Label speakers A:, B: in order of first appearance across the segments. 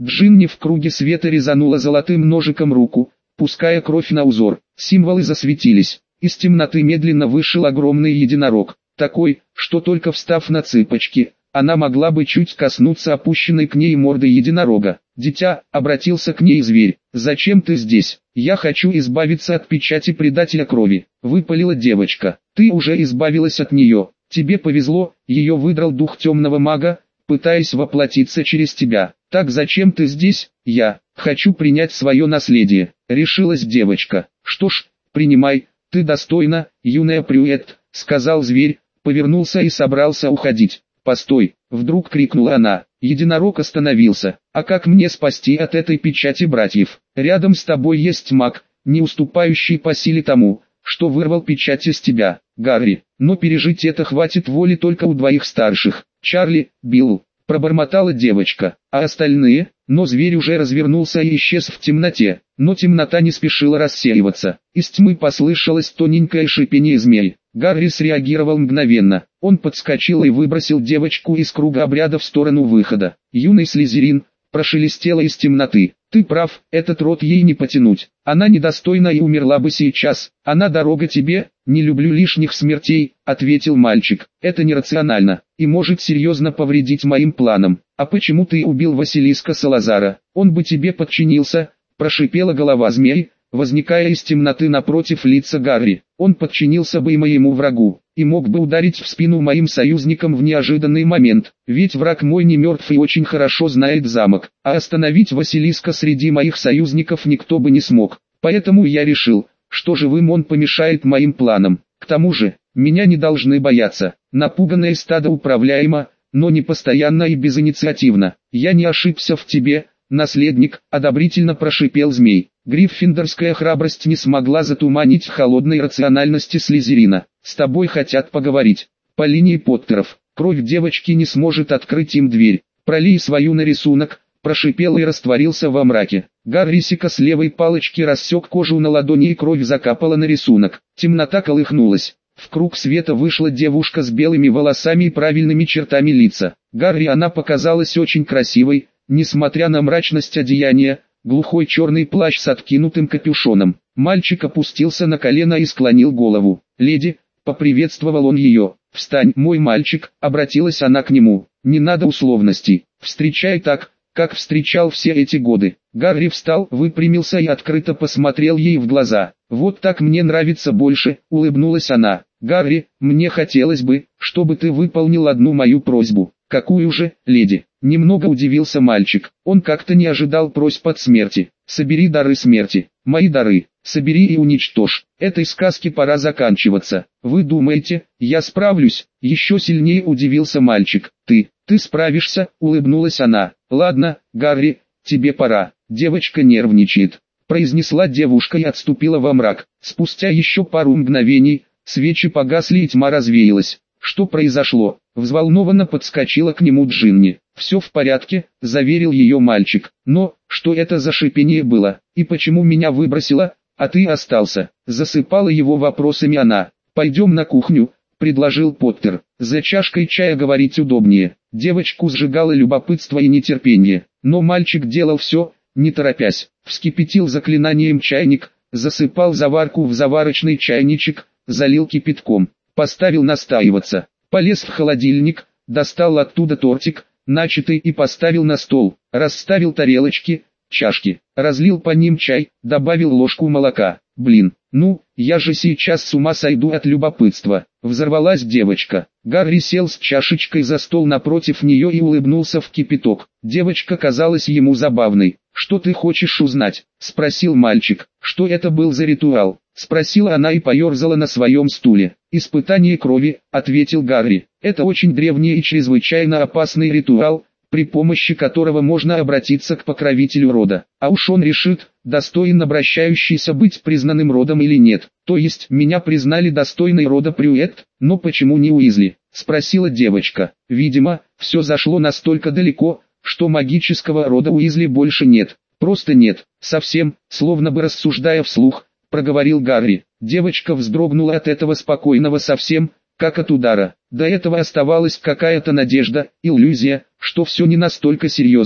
A: Джинни в круге света резанула золотым ножиком руку, пуская кровь на узор. Символы засветились. Из темноты медленно вышел огромный единорог, такой, что только встав на цыпочки, она могла бы чуть коснуться опущенной к ней морды единорога. «Дитя», — обратился к ней зверь, — «зачем ты здесь? Я хочу избавиться от печати предателя крови», — выпалила девочка. «Ты уже избавилась от нее. Тебе повезло, ее выдрал дух темного мага, пытаясь воплотиться через тебя. Так зачем ты здесь?» «Я хочу принять свое наследие», — решилась девочка. «Что ж, принимай, ты достойна, юная Прюэт», — сказал зверь, повернулся и собрался уходить. «Постой!» — вдруг крикнула она. Единорог остановился. «А как мне спасти от этой печати братьев? Рядом с тобой есть маг, не уступающий по силе тому, что вырвал печать из тебя, Гарри. Но пережить это хватит воли только у двоих старших, Чарли, Билл», — пробормотала девочка. «А остальные?» Но зверь уже развернулся и исчез в темноте. Но темнота не спешила рассеиваться. Из тьмы послышалось тоненькое шипение змей. Гарри среагировал мгновенно. Он подскочил и выбросил девочку из круга обряда в сторону выхода. «Юный Слизерин», — прошелестело из темноты. «Ты прав, этот род ей не потянуть. Она недостойна и умерла бы сейчас. Она дорога тебе, не люблю лишних смертей», — ответил мальчик. «Это нерационально и может серьезно повредить моим планам». «А почему ты убил Василиска Салазара? Он бы тебе подчинился», — прошипела голова змей, возникая из темноты напротив лица Гарри. «Он подчинился бы и моему врагу, и мог бы ударить в спину моим союзникам в неожиданный момент, ведь враг мой не мертв и очень хорошо знает замок, а остановить Василиска среди моих союзников никто бы не смог. Поэтому я решил, что живым он помешает моим планам. К тому же, меня не должны бояться. Напуганное стадо управляемо, но не постоянно и безинициативно. Я не ошибся в тебе, наследник», — одобрительно прошипел змей. Гриффиндорская храбрость не смогла затуманить холодной рациональности Слизерина. «С тобой хотят поговорить. По линии Поттеров. Кровь девочки не сможет открыть им дверь. Пролей свою на рисунок», — прошипел и растворился во мраке. Гаррисика с левой палочки рассек кожу на ладони и кровь закапала на рисунок. Темнота колыхнулась. В круг света вышла девушка с белыми волосами и правильными чертами лица. Гарри она показалась очень красивой, несмотря на мрачность одеяния, глухой черный плащ с откинутым капюшоном. Мальчик опустился на колено и склонил голову. «Леди», — поприветствовал он ее. «Встань, мой мальчик», — обратилась она к нему. «Не надо условностей. Встречай так, как встречал все эти годы». Гарри встал, выпрямился и открыто посмотрел ей в глаза. «Вот так мне нравится больше», — улыбнулась она. «Гарри, мне хотелось бы, чтобы ты выполнил одну мою просьбу». «Какую же, леди?» Немного удивился мальчик. Он как-то не ожидал просьб от смерти. «Собери дары смерти, мои дары, собери и уничтожь. Этой сказке пора заканчиваться. Вы думаете, я справлюсь?» Еще сильнее удивился мальчик. Ты справишься», — улыбнулась она. «Ладно, Гарри, тебе пора». «Девочка нервничает», — произнесла девушка и отступила во мрак. Спустя еще пару мгновений, свечи погасли и тьма развеялась. «Что произошло?» — взволнованно подскочила к нему Джинни. «Все в порядке», — заверил ее мальчик. «Но, что это за шипение было? И почему меня выбросило, а ты остался?» Засыпала его вопросами она. «Пойдем на кухню», — предложил Поттер. «За чашкой чая говорить удобнее». Девочку сжигало любопытство и нетерпение. Но мальчик делал все, не торопясь. Вскипятил заклинанием чайник, засыпал заварку в заварочный чайничек, залил кипятком. Поставил настаиваться, полез в холодильник, достал оттуда тортик, начатый и поставил на стол, расставил тарелочки, чашки, разлил по ним чай, добавил ложку молока. «Блин, ну, я же сейчас с ума сойду от любопытства», — взорвалась девочка. Гарри сел с чашечкой за стол напротив нее и улыбнулся в кипяток. Девочка казалась ему забавной. «Что ты хочешь узнать?» — спросил мальчик. «Что это был за ритуал?» — спросила она и поерзала на своем стуле. «Испытание крови», — ответил Гарри. «Это очень древний и чрезвычайно опасный ритуал, при помощи которого можно обратиться к покровителю рода. А уж он решит, достоин обращающийся быть признанным родом или нет. То есть, меня признали достойной рода Прюэт, но почему не Уизли?» — спросила девочка. «Видимо, все зашло настолько далеко, что магического рода Уизли больше нет. Просто нет, совсем», словно бы рассуждая вслух, проговорил Гарри. Девочка вздрогнула от этого спокойного совсем, как от удара. До этого оставалась какая-то надежда, иллюзия, что все не настолько серьезно.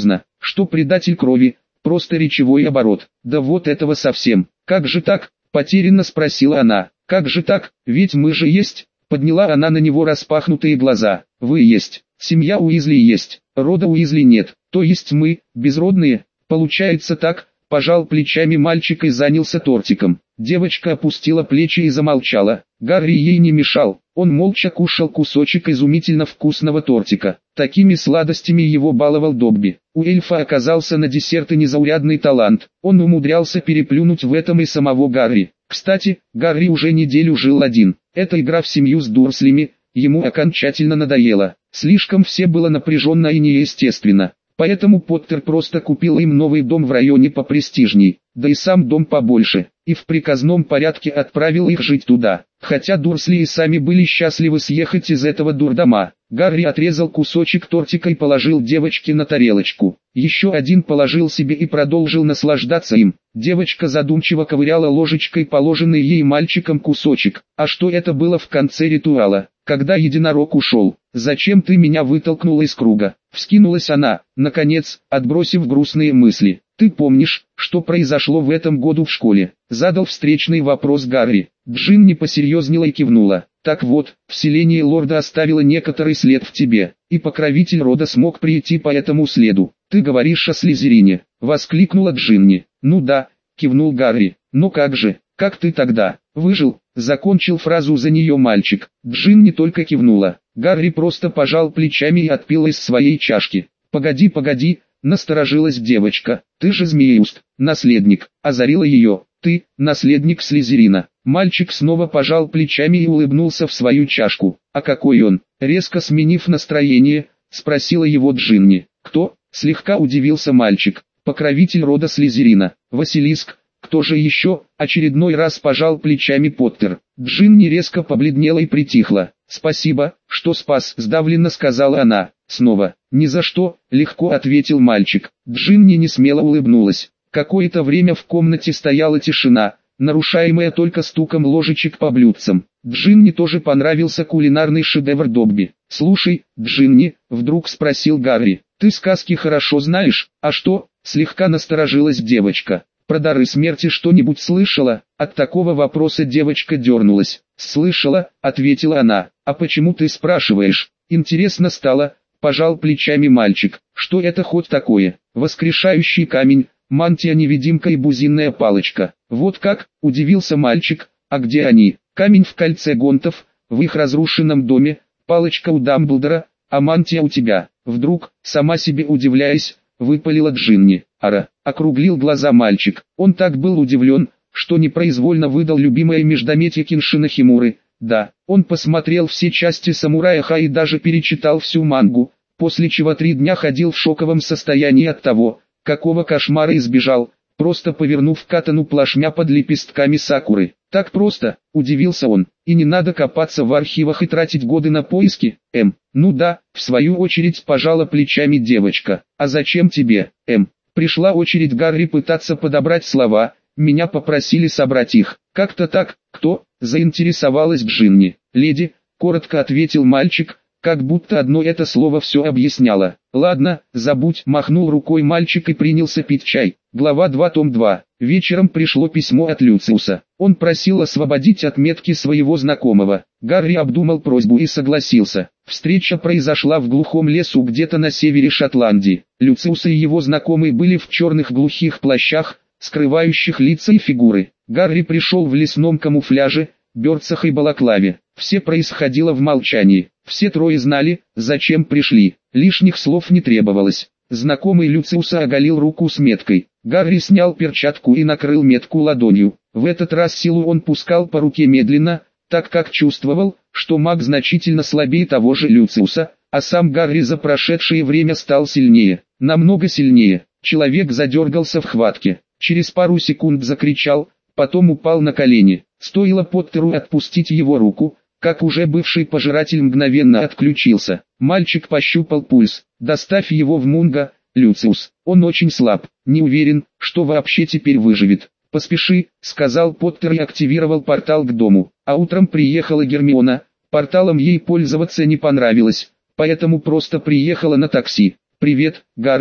A: что предатель крови, просто речевой оборот. Да вот этого совсем. Как же так? Потерянно спросила она. Как же так? Ведь мы же есть. Подняла она на него распахнутые глаза. Вы есть. Семья Уизли есть. Рода Уизли нет. То есть мы, безродные. Получается так. Пожал плечами мальчик и занялся тортиком. Девочка опустила плечи и замолчала. Гарри ей не мешал. Он молча кушал кусочек изумительно вкусного тортика. Такими сладостями его баловал Добби. У эльфа оказался на десерты незаурядный талант. Он умудрялся переплюнуть в этом и самого Гарри. Кстати, Гарри уже неделю жил один. Эта игра в семью с Дурслями ему окончательно надоела. Слишком все было напряженно и неестественно. Поэтому Поттер просто купил им новый дом в районе попрестижней, да и сам дом побольше, и в приказном порядке отправил их жить туда. Хотя Дурсли и сами были счастливы съехать из этого дурдома. Гарри отрезал кусочек тортика и положил девочке на тарелочку. Еще один положил себе и продолжил наслаждаться им. Девочка задумчиво ковыряла ложечкой положенный ей мальчиком кусочек. А что это было в конце ритуала? Когда единорог ушел, зачем ты меня вытолкнула из круга? Вскинулась она, наконец, отбросив грустные мысли. Ты помнишь, что произошло в этом году в школе? Задал встречный вопрос Гарри. Джинни посерьезнела и кивнула. Так вот, вселение лорда оставило некоторый след в тебе, и покровитель рода смог прийти по этому следу. Ты говоришь о Слизерине, воскликнула Джинни. Ну да, кивнул Гарри. Но как же, как ты тогда выжил? Закончил фразу за нее мальчик. Джинни только кивнула. Гарри просто пожал плечами и отпил из своей чашки. Погоди, погоди, насторожилась девочка. Ты же Змееуст, наследник, озарила ее. Ты, наследник Слизерина. Мальчик снова пожал плечами и улыбнулся в свою чашку. А какой он? Резко сменив настроение, спросила его Джинни. Кто? Слегка удивился мальчик. Покровитель рода Слизерина. Василиск. Кто же еще? Очередной раз пожал плечами Поттер. Джинни резко побледнела и притихла. «Спасибо, что спас», — сдавленно сказала она. Снова. «Ни за что», — легко ответил мальчик. Джинни несмело улыбнулась. Какое-то время в комнате стояла тишина, нарушаемая только стуком ложечек по блюдцам. Джинни тоже понравился кулинарный шедевр Добби. «Слушай, Джинни», — вдруг спросил Гарри, — «ты сказки хорошо знаешь?» «А что?» — слегка насторожилась девочка. «Про дары смерти что-нибудь слышала?» От такого вопроса девочка дернулась. «Слышала», — ответила она. «А почему ты спрашиваешь?» «Интересно стало», — пожал плечами мальчик. «Что это хоть такое?» «Воскрешающий камень, мантия-невидимка и бузинная палочка». «Вот как?» — удивился мальчик. «А где они?» «Камень в кольце гонтов, в их разрушенном доме, палочка у Дамблдора, а мантия у тебя». Вдруг, сама себе удивляясь, выпалила Джинни. «Ара!» — округлил глаза мальчик. Он так был удивлен, что непроизвольно выдал любимое междометие Киншина Химуры. Да, он посмотрел все части «Самурая Ха» и даже перечитал всю мангу, после чего 3 дня ходил в шоковом состоянии от того, какого кошмара избежал, просто повернув катану плашмя под лепестками сакуры. «Так просто», — удивился он, — «и не надо копаться в архивах и тратить годы на поиски?» «Ну да», — в свою очередь пожала плечами девочка. «А зачем тебе?» Пришла очередь Гарри пытаться подобрать слова, меня попросили собрать их. «Как-то так, кто?» — заинтересовалась Джинни. «Леди», — коротко ответил мальчик, как будто одно это слово все объясняло. «Ладно, забудь», — махнул рукой мальчик и принялся пить чай. Глава 2, том 2. Вечером пришло письмо от Люциуса. Он просил освободить от метки своего знакомого. Гарри обдумал просьбу и согласился. Встреча произошла в глухом лесу где-то на севере Шотландии. Люциус и его знакомый были в черных глухих плащах, скрывающих лица и фигуры. Гарри пришел в лесном камуфляже, берцах и балаклаве. Все происходило в молчании. Все трое знали, зачем пришли. Лишних слов не требовалось. Знакомый Люциуса оголил руку с меткой. Гарри снял перчатку и накрыл метку ладонью. В этот раз силу он пускал по руке медленно, так как чувствовал, что маг значительно слабее того же Люциуса, а сам Гарри за прошедшее время стал сильнее. Намного сильнее. Человек задергался в хватке. Через пару секунд закричал, потом упал на колени. Стоило Поттеру отпустить его руку, как уже бывший пожиратель мгновенно отключился. Мальчик пощупал пульс. «Доставь его в Мунго, Люциус. Он очень слаб, не уверен, что вообще теперь выживет». «Поспеши», — сказал Поттер и активировал портал к дому. А утром приехала Гермиона. Порталом ей пользоваться не понравилось, поэтому просто приехала на такси. «Привет, Гарри»,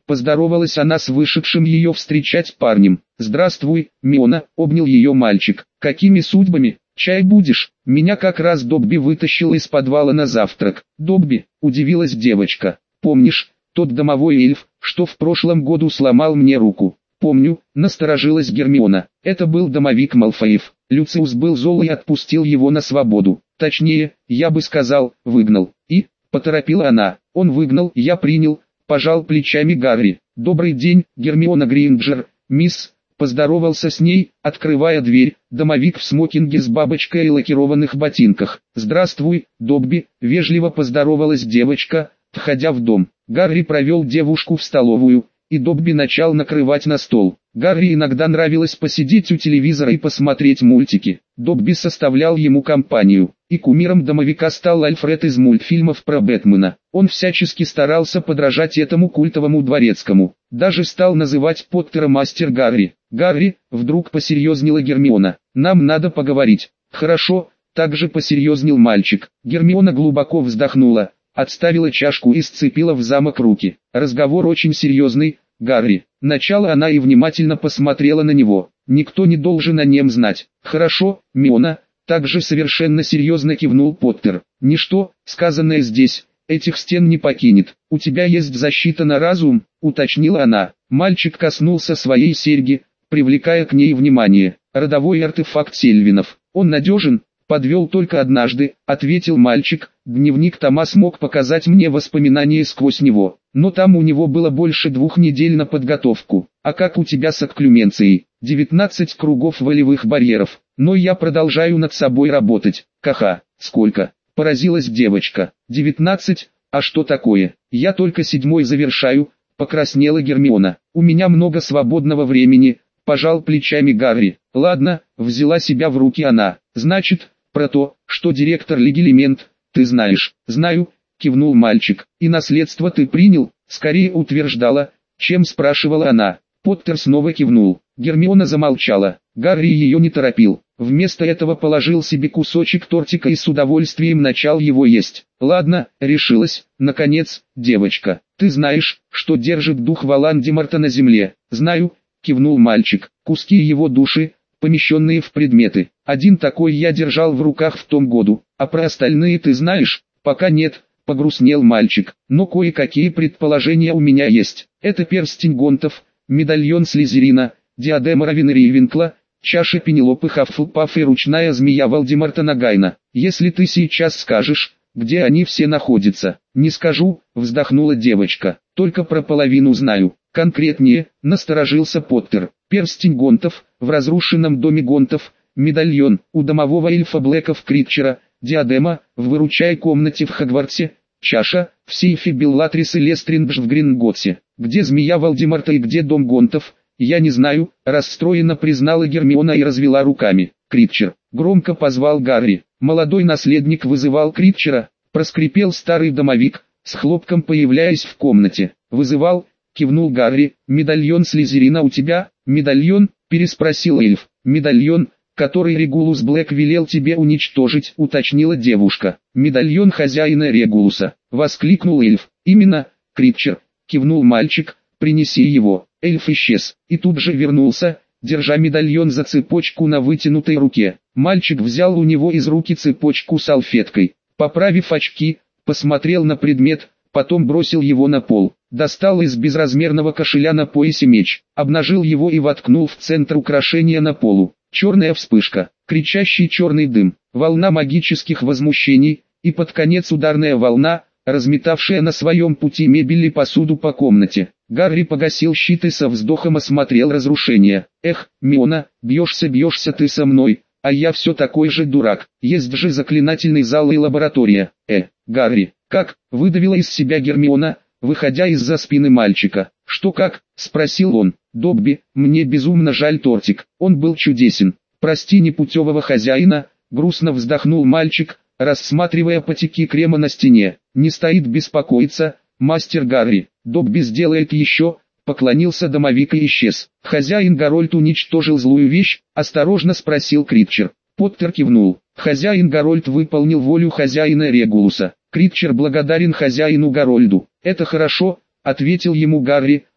A: Поздоровалась она с вышедшим ее встречать парнем. «Здравствуй, Миона», — обнял ее мальчик. «Какими судьбами? Чай будешь?» «Меня как раз Добби вытащил из подвала на завтрак». «Добби?» — удивилась девочка. «Помнишь, тот домовой эльф, что в прошлом году сломал мне руку?» «Помню», — насторожилась Гермиона. «Это был домовик Малфоев. Люциус был зол и отпустил его на свободу. Точнее, я бы сказал, выгнал. И...» — поторопила она. «Он выгнал, я принял», — пожал плечами Гарри. «Добрый день, Гермиона Грейнджер, мисс», — поздоровался с ней, открывая дверь, домовик в смокинге с бабочкой и лакированных ботинках. «Здравствуй, Добби», — вежливо поздоровалась девочка, входя в дом. Гарри провел девушку в столовую, и Добби начал накрывать на стол. Гарри иногда нравилось посидеть у телевизора и посмотреть мультики. Добби составлял ему компанию, и кумиром домовика стал Альфред из мультфильмов про Бэтмена. Он всячески старался подражать этому культовому дворецкому. Даже стал называть Поттера мастер Гарри. «Гарри», — вдруг посерьезнела Гермиона, — «нам надо поговорить». «Хорошо», — также посерьезнел мальчик. Гермиона глубоко вздохнула, отставила чашку и сцепила в замок руки. «Разговор очень серьезный, Гарри». Начала она и внимательно посмотрела на него. «Никто не должен о нем знать». «Хорошо, Миона», — также совершенно серьезно кивнул Поттер. «Ничто, сказанное здесь, этих стен не покинет. У тебя есть защита на разум», — уточнила она. Мальчик коснулся своей серьги, привлекая к ней внимание. «Родовой артефакт Сельвинов. Он надежен?» «Подвел только однажды», — ответил мальчик. «Дневник Тома смог показать мне воспоминания сквозь него, но там у него было больше 2 недель на подготовку. А как у тебя с окклюменцией?» 19 кругов волевых барьеров. «Но я продолжаю над собой работать». «Ха-ха, сколько?» — поразилась девочка. 19, а что такое? Я только 7-й завершаю», — покраснела Гермиона. «У меня много свободного времени», — пожал плечами Гарри. «Ладно», — взяла себя в руки она. «Значит, про то, что директор Лиги Элемент, ты знаешь». «Знаю», — кивнул мальчик. «И наследство ты принял?» Скорее утверждала, чем спрашивала она. Поттер снова кивнул. Гермиона замолчала. Гарри ее не торопил. Вместо этого положил себе кусочек тортика и с удовольствием начал его есть. «Ладно», — решилась, наконец, девочка. «Ты знаешь, что держит дух Волан-де-Морта на земле?» «Знаю», — кивнул мальчик. «Куски его души, помещенные в предметы. Один такой я держал в руках в том году. А про остальные ты знаешь?» «Пока нет», — погрустнел мальчик. «Но кое-какие предположения у меня есть. Это перстень Гонтов, медальон Слизерина, диадема Равена-Рейвенкла, чаша Пенелопы Хаффлпаф и ручная змея Волдеморта Нагайна. Если ты сейчас скажешь, где они все находятся». «Не скажу», — вздохнула девочка. «Только про половину знаю». «Конкретнее», — насторожился Поттер. «Перстень Гонтов, в разрушенном доме Гонтов, медальон, у домового эльфа Блэка в Критчера, диадема, в выручай комнате в Хогвартсе, чаша, в сейфе Беллатрис и Лестриндж в Гринготсе. Где змея Волдеморта и где дом Гонтов, я не знаю», — расстроенно признала Гермиона и развела руками. «Критчер», — громко позвал Гарри. Молодой наследник вызывал Критчера, проскрипел старый домовик, с хлопком появляясь в комнате. «Вызывал», — кивнул Гарри. «Медальон Слизерина у тебя?» «Медальон?» — переспросил эльф. «Медальон, который Регулус Блэк велел тебе уничтожить», — уточнила девушка. «Медальон хозяина Регулуса», — воскликнул эльф. «Именно, Критчер», — кивнул мальчик. «Принеси его». Эльф исчез, и тут же вернулся, держа медальон за цепочку на вытянутой руке. Мальчик взял у него из руки цепочку салфеткой. Поправив очки, посмотрел на предмет, потом бросил его на пол. Достал из безразмерного кошеля на поясе меч, обнажил его и воткнул в центр украшения на полу. Черная вспышка, кричащий черный дым, волна магических возмущений, и под конец ударная волна, разметавшая на своем пути мебель и посуду по комнате. Гарри погасил щит и со вздохом осмотрел разрушение. «Эх, Миона, бьешься ты со мной, а я все такой же дурак. Есть же заклинательный зал и лаборатория». Гарри, как?» — выдавила из себя Гермиона, выходя из-за спины мальчика. «Что как?» — спросил он. «Добби, мне безумно жаль тортик, он был чудесен. Прости непутевого хозяина», — грустно вздохнул мальчик, рассматривая потеки крема на стене. «Не стоит беспокоиться, мастер Гарри, Добби сделает еще», — поклонился домовик и исчез. «Хозяин Гарольд уничтожил злую вещь?» — осторожно спросил Критчер. Поттер кивнул. «Хозяин Гарольд выполнил волю хозяина Регулуса. Критчер благодарен хозяину Гарольду». «Это хорошо», — ответил ему Гарри,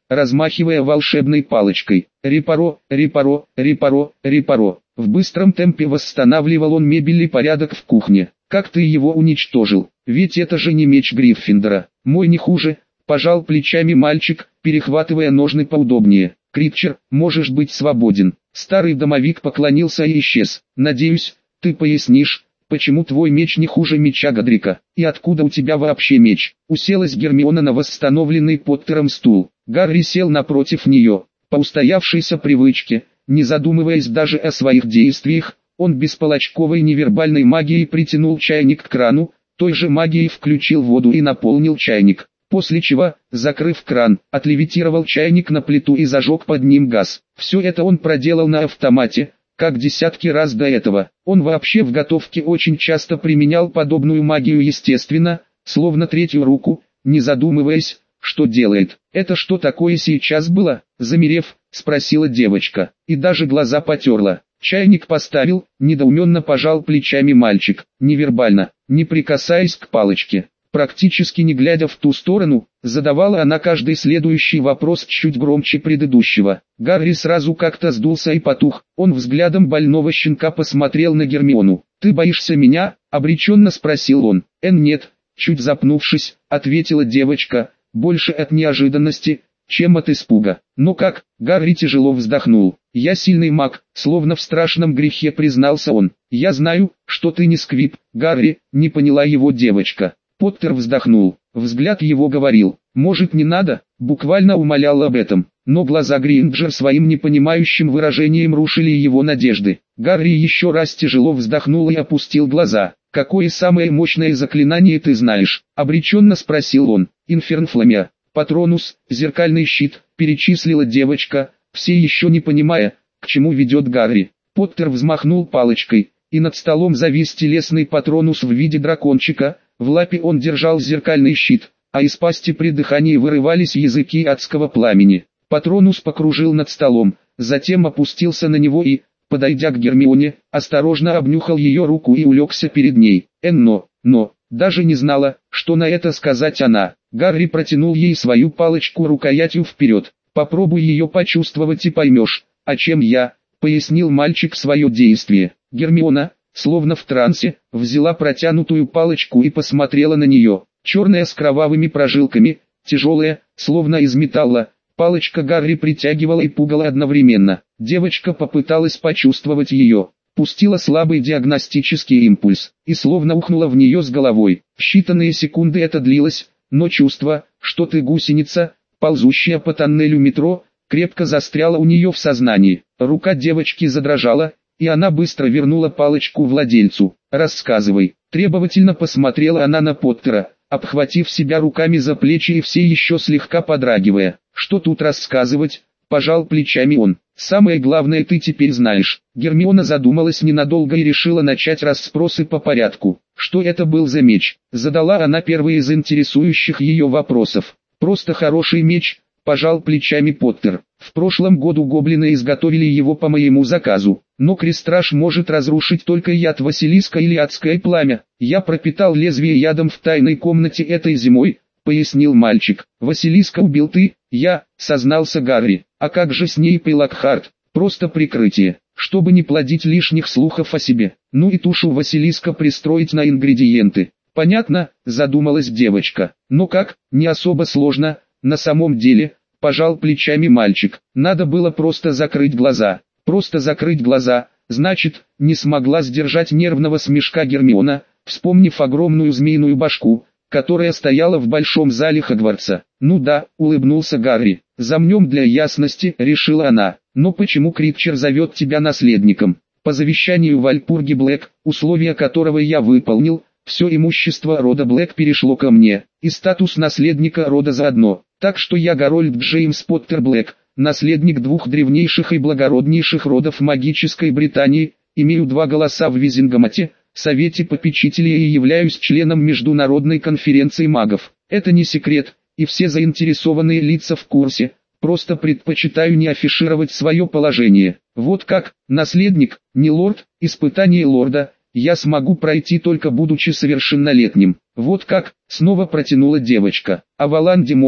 A: размахивая волшебной палочкой. Репаро, репаро, репаро, репаро. В быстром темпе восстанавливал он мебельный порядок в кухне. Как ты его уничтожил? Ведь это же не меч Гриффиндора. Мой не хуже, пожал плечами мальчик, перехватывая ножны поудобнее. Критчер, можешь быть свободен. Старый домовик поклонился и исчез. Надеюсь, ты пояснишь, почему твой меч не хуже меча Годрика, и откуда у тебя вообще меч? Уселась Гермиона на восстановленный Поттером стул. Гарри сел напротив нее. По устоявшейся привычке, не задумываясь даже о своих действиях, он бесполочковой невербальной магией притянул чайник к крану, той же магией включил воду и наполнил чайник. После чего, закрыв кран, отлевитировал чайник на плиту и зажег под ним газ. Все это он проделал на автомате, как десятки раз до этого. Он вообще в готовке очень часто применял подобную магию естественно, словно третью руку, не задумываясь, что делает. «Это что такое сейчас было?» Замерев, спросила девочка, и даже глаза потерла. Чайник поставил, недоуменно пожал плечами мальчик, невербально, не прикасаясь к палочке. Практически не глядя в ту сторону, задавала она каждый следующий вопрос чуть громче предыдущего. Гарри сразу как-то сдулся и потух, он взглядом больного щенка посмотрел на Гермиону. «Ты боишься меня?» — обреченно спросил он. «Нет», — чуть запнувшись, ответила девочка, больше от неожиданности, чем от испуга. «Ну как?» — Гарри тяжело вздохнул. «Я сильный маг», — словно в страшном грехе признался он. «Я знаю, что ты не Сквиб, Гарри», — не поняла его девочка. Поттер вздохнул, взгляд его говорил, «Может не надо?» Буквально умолял об этом, но глаза Гринджер своим непонимающим выражением рушили его надежды. Гарри еще раз тяжело вздохнул и опустил глаза. «Какое самое мощное заклинание ты знаешь?» — обреченно спросил он. «Инфернфламия, Патронус, зеркальный щит», — перечислила девочка, все еще не понимая, к чему ведет Гарри. Поттер взмахнул палочкой, и над столом завис телесный Патронус в виде дракончика. В лапе он держал зеркальный щит, а из пасти при дыхании вырывались языки адского пламени. Патронус покружил над столом, затем опустился на него и, подойдя к Гермионе, осторожно обнюхал ее руку и улегся перед ней. Но, даже не знала, что на это сказать она. Гарри протянул ей свою палочку рукоятью вперед. «Попробуй ее почувствовать и поймешь, о чем я», — пояснил мальчик свое действие. Гермиона, словно в трансе, взяла протянутую палочку и посмотрела на нее. Черная с кровавыми прожилками, тяжелая, словно из металла, палочка Гарри притягивала и пугала одновременно. Девочка попыталась почувствовать ее, пустила слабый диагностический импульс, и словно ухнула в нее с головой. В считанные секунды это длилось, но чувство, что ты гусеница, ползущая по тоннелю метро, крепко застряло у нее в сознании. Рука девочки задрожала, и она быстро вернула палочку владельцу. «Рассказывай». Требовательно посмотрела она на Поттера, обхватив себя руками за плечи и все еще слегка подрагивая. «Что тут рассказывать?» – пожал плечами он. «Самое главное ты теперь знаешь». Гермиона задумалась ненадолго и решила начать расспросы по порядку. Что это был за меч? Задала она первый из интересующих ее вопросов. «Просто хороший меч», – пожал плечами Поттер. «В прошлом году гоблины изготовили его по моему заказу. Но крестраж может разрушить только яд Василиска или адское пламя. Я пропитал лезвие ядом в тайной комнате этой зимой», — пояснил мальчик. «Василиска убил ты?» «Я», — сознался Гарри. «А как же Снейп и Локхарт?» «Просто прикрытие, чтобы не плодить лишних слухов о себе. Ну и тушу Василиска пристроить на ингредиенты». «Понятно», — задумалась девочка. «Но как? Не особо сложно, на самом деле», — пожал плечами мальчик. «Надо было просто закрыть глаза». «Просто закрыть глаза», значит, не смогла сдержать нервного смешка Гермиона, вспомнив огромную змеиную башку, которая стояла в большом зале Хогвартса. «Ну да», — улыбнулся Гарри, — «замнем для ясности», — решила она. «Но почему Критчер зовет тебя наследником?» «По завещанию Вальпурги Блэк, условия которого я выполнил, все имущество рода Блэк перешло ко мне, и статус наследника рода заодно. Так что я Гарольд Джеймс Поттер Блэк, наследник двух древнейших и благороднейших родов магической Британии, имею 2 голоса в Визингамате, Совете попечителей и являюсь членом Международной конференции магов. Это не секрет, и все заинтересованные лица в курсе, просто предпочитаю не афишировать свое положение. Вот как, наследник, не лорд, испытание лорда, я смогу пройти только будучи совершеннолетним. Вот как, снова протянула девочка. А Волан-де-Морт,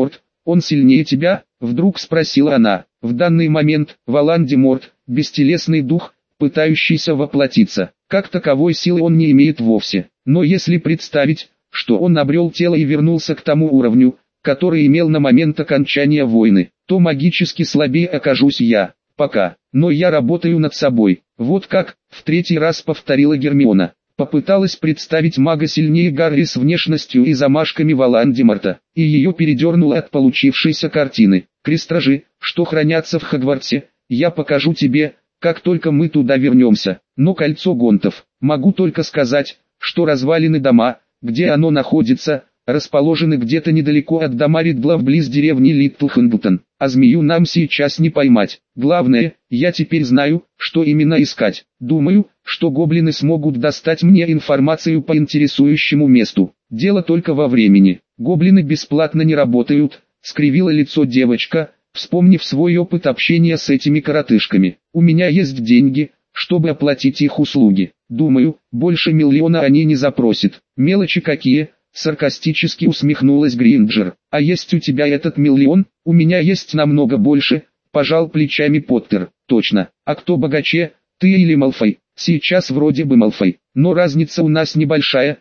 A: Он сильнее тебя? Вдруг спросила она. В данный момент Волан-де-Морт, бестелесный дух, пытающийся воплотиться. Как таковой силы он не имеет вовсе. Но если представить, что он обрел тело и вернулся к тому уровню, который имел на момент окончания войны, то магически слабее окажусь я. Пока. Но я работаю над собой. Вот как, в третий раз повторила Гермиона. Попыталась представить мага сильнее Гарри с внешностью и замашками Волан-де-Морта, и ее передернуло от получившейся картины. Крестражи, что хранятся в Хогвартсе, я покажу тебе, как только мы туда вернемся. Но кольцо гонтов, могу только сказать, что развалины дома, где оно находится, расположены где-то недалеко от дома Ридлов близ деревни Литл Хэндлтон, а змею нам сейчас не поймать. Главное, я теперь знаю, что именно искать. Думаю, что гоблины смогут достать мне информацию по интересующему месту. Дело только во времени. Гоблины бесплатно не работают, скривила лицо девочка, вспомнив свой опыт общения с этими коротышками. У меня есть деньги, чтобы оплатить их услуги. Думаю, больше 1 миллиона они не запросят. Мелочи какие? Саркастически усмехнулась Гринджер. А есть у тебя этот 1 миллион? У меня есть намного больше, пожал плечами Поттер. Точно. А кто богаче, ты или Малфой? Сейчас вроде бы Малфой, но разница у нас небольшая,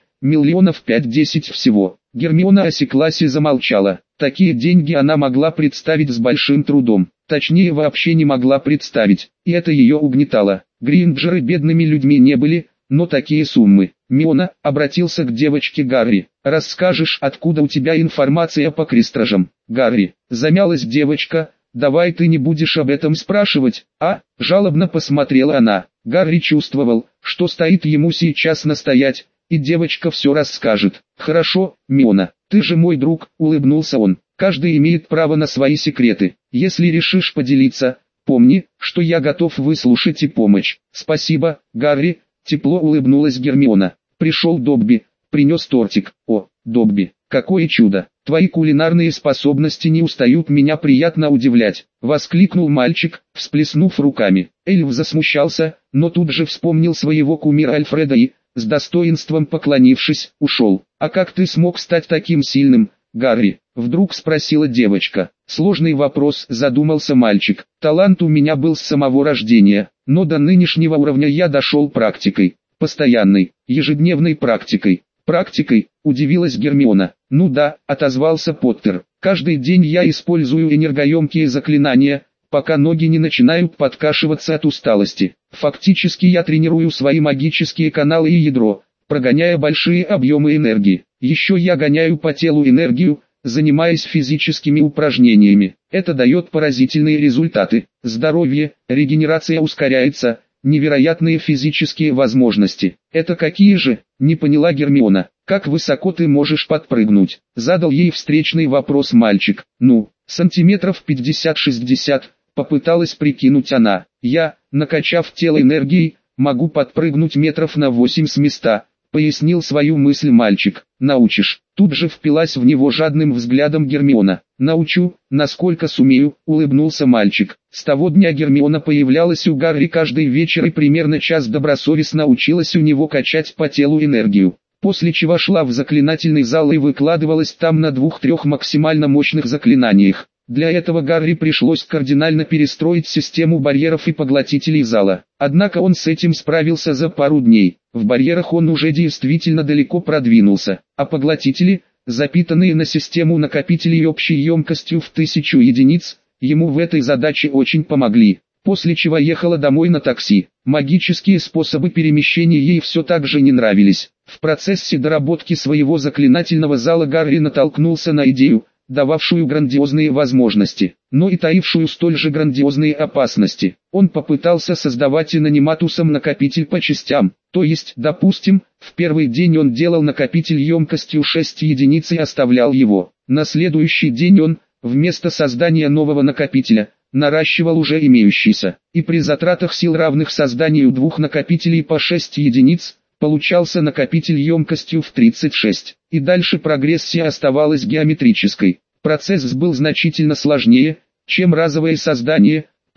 A: 5-10 всего. Гермиона осеклась и замолчала. Такие деньги она могла представить с большим трудом. Точнее, вообще не могла представить, и это ее угнетало. Гринджеры бедными людьми не были, но такие суммы. Миона обратился к девочке Гарри. «Расскажешь, откуда у тебя информация по крестражам?» Гарри, замялась девочка, «давай ты не будешь об этом спрашивать, а?» Жалобно посмотрела она. Гарри чувствовал, что стоит ему сейчас настоять, и девочка все расскажет. «Хорошо, Миона, ты же мой друг», улыбнулся он. «Каждый имеет право на свои секреты. Если решишь поделиться, помни, что я готов выслушать и помочь». «Спасибо, Гарри», тепло улыбнулась Гермиона. «Пришел Добби, принес тортик». «О, Добби, какое чудо! Твои кулинарные способности не устают меня приятно удивлять», воскликнул мальчик, всплеснув руками. Эльф засмущался, но тут же вспомнил своего кумира Альфреда и, с достоинством поклонившись, ушел. «А как ты смог стать таким сильным, Гарри?» Вдруг спросила девочка. «Сложный вопрос», задумался мальчик. «Талант у меня был с самого рождения, но до нынешнего уровня я дошел практикой. Постоянной, ежедневной практикой». «Практикой?» – удивилась Гермиона. «Ну да», – отозвался Поттер. «Каждый день я использую энергоемкие заклинания, пока ноги не начинают подкашиваться от усталости. Фактически я тренирую свои магические каналы и ядро, прогоняя большие объемы энергии. Еще я гоняю по телу энергию, занимаясь физическими упражнениями. Это дает поразительные результаты. Здоровье, регенерация ускоряется, невероятные физические возможности». «Это какие же?» – не поняла Гермиона. «Как высоко ты можешь подпрыгнуть?» – задал ей встречный вопрос мальчик. «Ну, сантиметров 50-60, попыталась прикинуть она. «Я, накачав тело энергией, могу подпрыгнуть метров на 8 с места», — пояснил свою мысль мальчик. «Научишь?» Тут же впилась в него жадным взглядом Гермиона. «Научу, насколько сумею», — улыбнулся мальчик. С того дня Гермиона появлялась у Гарри каждый вечер и примерно час добросовестно училась у него качать по телу энергию. После чего шла в заклинательный зал и выкладывалась там на 2-3 максимально мощных заклинаниях. Для этого Гарри пришлось кардинально перестроить систему барьеров и поглотителей зала. Однако он с этим справился за пару дней. В барьерах он уже действительно далеко продвинулся, а поглотители, запитанные на систему накопителей общей емкостью в 1000 единиц, ему в этой задаче очень помогли. После чего ехала домой на такси. Магические способы перемещения ей все так же не нравились. В процессе доработки своего заклинательного зала Гарри натолкнулся на идею, дававшую грандиозные возможности, но и таившую столь же грандиозные опасности. Он попытался создавать анониматусом накопитель по частям, то есть, допустим, в первый день он делал накопитель емкостью 6 единиц и оставлял его. На следующий день он, вместо создания нового накопителя, наращивал уже имеющийся, и при затратах сил равных созданию 2 накопителей по 6 единиц, получался накопитель емкостью в 36, и дальше прогрессия оставалась геометрической. Процесс был значительно сложнее, чем разовое создание,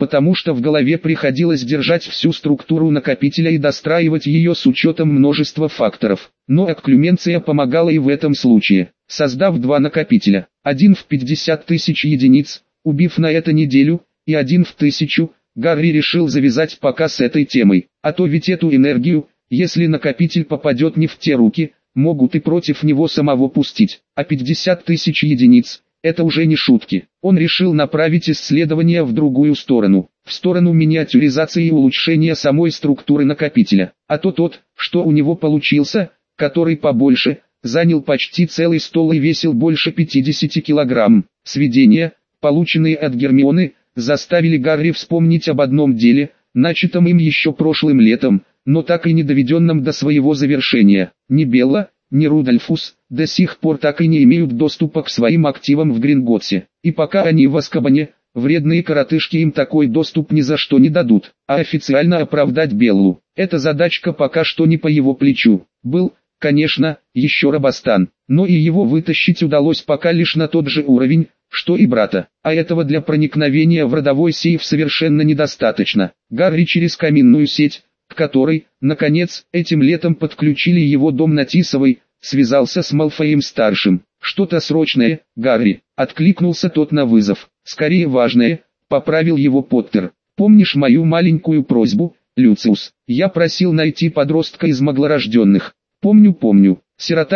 A: потому что в голове приходилось держать всю структуру накопителя и достраивать ее с учетом множества факторов. Но окклюменция помогала и в этом случае, создав два накопителя, один в 50 тысяч единиц, убив на это неделю, и один в 1000, Гарри решил завязать пока с этой темой, а то ведь эту энергию, если накопитель попадет не в те руки, могут и против него самого пустить, а 50 тысяч единиц – это уже не шутки. Он решил направить исследования в другую сторону, в сторону миниатюризации и улучшения самой структуры накопителя, а то тот, что у него получился, который побольше, занял почти целый стол и весил больше 50 килограмм. Сведения, полученные от Гермионы, заставили Гарри вспомнить об одном деле, начатом им еще прошлым летом, но так и не доведенном до своего завершения. Ни Белла, ни Рудольфус до сих пор так и не имеют доступа к своим активам в Гринготтсе, и пока они в Азкабане, вредные коротышки им такой доступ ни за что не дадут, а официально оправдать Беллу. Эта задачка пока что не по его плечу. Был, конечно, еще Робостан, но и его вытащить удалось пока лишь на тот же уровень, что и брата, а этого для проникновения в родовой сейф совершенно недостаточно. Гарри через каминную сеть, к которой, наконец, этим летом подключили его дом на Тисовой, связался с Малфоем-старшим. «Что-то срочное, Гарри», — откликнулся тот на вызов. «Скорее важное», — поправил его Поттер. «Помнишь мою маленькую просьбу, Люциус? Я просил найти подростка из маглорожденных». «Помню. Сирота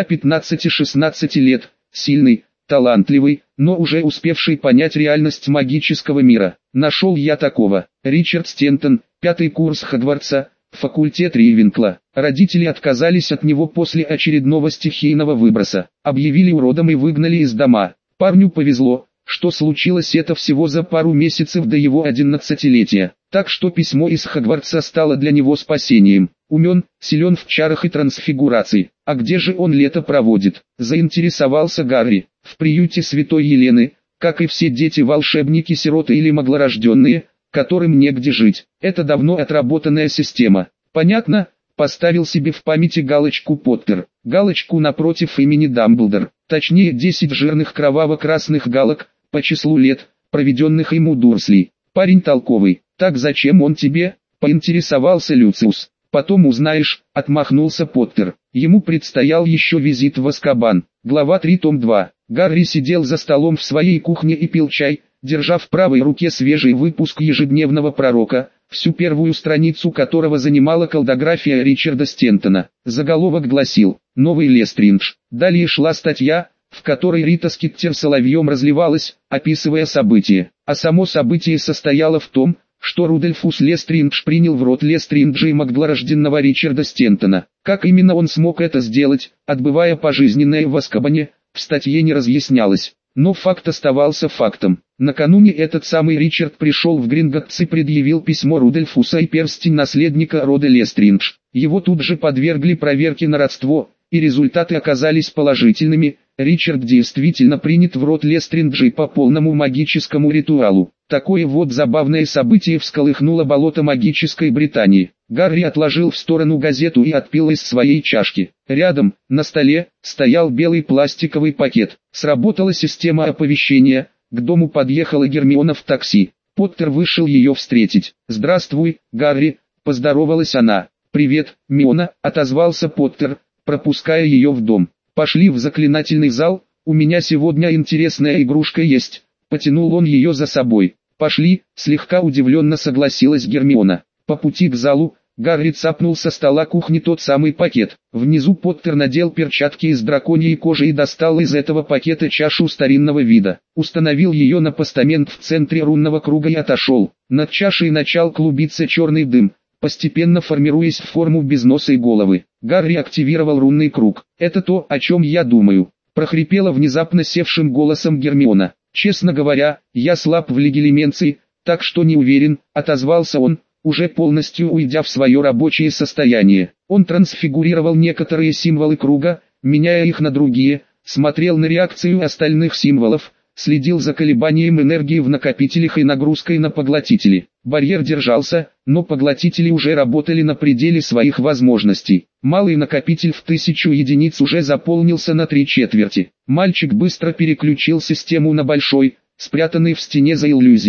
A: 15-16 лет, сильный, талантливый, но уже успевший понять реальность магического мира. Нашел я такого. Ричард Стентон, 5-й курс Хогвартса, факультет Рейвенкла. Родители отказались от него после очередного стихийного выброса, объявили уродом и выгнали из дома. Парню повезло, что случилось это всего за пару месяцев до его 11-летия, так что письмо из Хогвартса стало для него спасением. Умен, силен в чарах и трансфигурации. А где же он лето проводит? Заинтересовался Гарри. В приюте Святой Елены, как и все дети-волшебники-сироты или маглорожденные, которым негде жить. Это давно отработанная система. Понятно? Поставил себе в памяти галочку Поттер. Галочку напротив имени Дамблдор. Точнее 10 жирных кроваво-красных галок, по числу лет, проведенных им у Дурслей. Парень толковый. Так зачем он тебе? Поинтересовался Люциус. Потом узнаешь, отмахнулся Поттер. Ему предстоял еще визит в Азкабан. Глава 3, том 2. Гарри сидел за столом в своей кухне и пил чай, держа в правой руке свежий выпуск ежедневного пророка, всю первую страницу которого занимала колдография Ричарда Стентона. Заголовок гласил «Новый Лестриндж». Далее шла статья, в которой Рита Скиттер соловьем разливалась, описывая события. А само событие состояло в том, что Рудольфус Лестриндж принял в рот Лестринджа и маглорожденного Ричарда Стентона. Как именно он смог это сделать, отбывая пожизненное в Азкабане, в статье не разъяснялось. Но факт оставался фактом. Накануне этот самый Ричард пришел в Гринготтс и предъявил письмо Рудольфуса и перстень наследника рода Лестриндж. Его тут же подвергли проверке на родство, и результаты оказались положительными. Ричард действительно принят в род Лестринджей по полному магическому ритуалу. Такое вот забавное событие всколыхнуло болото магической Британии. Гарри отложил в сторону газету и отпил из своей чашки. Рядом, на столе, стоял белый пластиковый пакет. Сработала система оповещения, к дому подъехала Гермиона в такси. Поттер вышел ее встретить. «Здравствуй, Гарри», — поздоровалась она. «Привет, Миона», — отозвался Поттер, пропуская ее в дом. «Пошли в заклинательный зал, у меня сегодня интересная игрушка есть». Потянул он ее за собой. «Пошли», — слегка удивленно согласилась Гермиона. По пути к залу, Гарри цапнул со стола кухни тот самый пакет. Внизу Поттер надел перчатки из драконьей кожи и достал из этого пакета чашу старинного вида. Установил ее на постамент в центре рунного круга и отошел. Над чашей начал клубиться черный дым, постепенно формируясь в форму безносой головы. Гарри активировал рунный круг. «Это то, о чем я думаю», — прохрипела внезапно севшим голосом Гермиона. «Честно говоря, я слаб в легилименции, так что не уверен», — отозвался он, уже полностью уйдя в свое рабочее состояние. Он трансфигурировал некоторые символы круга, меняя их на другие, смотрел на реакцию остальных символов, следил за колебанием энергии в накопителях и нагрузкой на поглотители. Барьер держался, но поглотители уже работали на пределе своих возможностей. Малый накопитель в 1000 единиц уже заполнился на 3/4. Мальчик быстро переключил систему на большой, спрятанный в стене за иллюзией.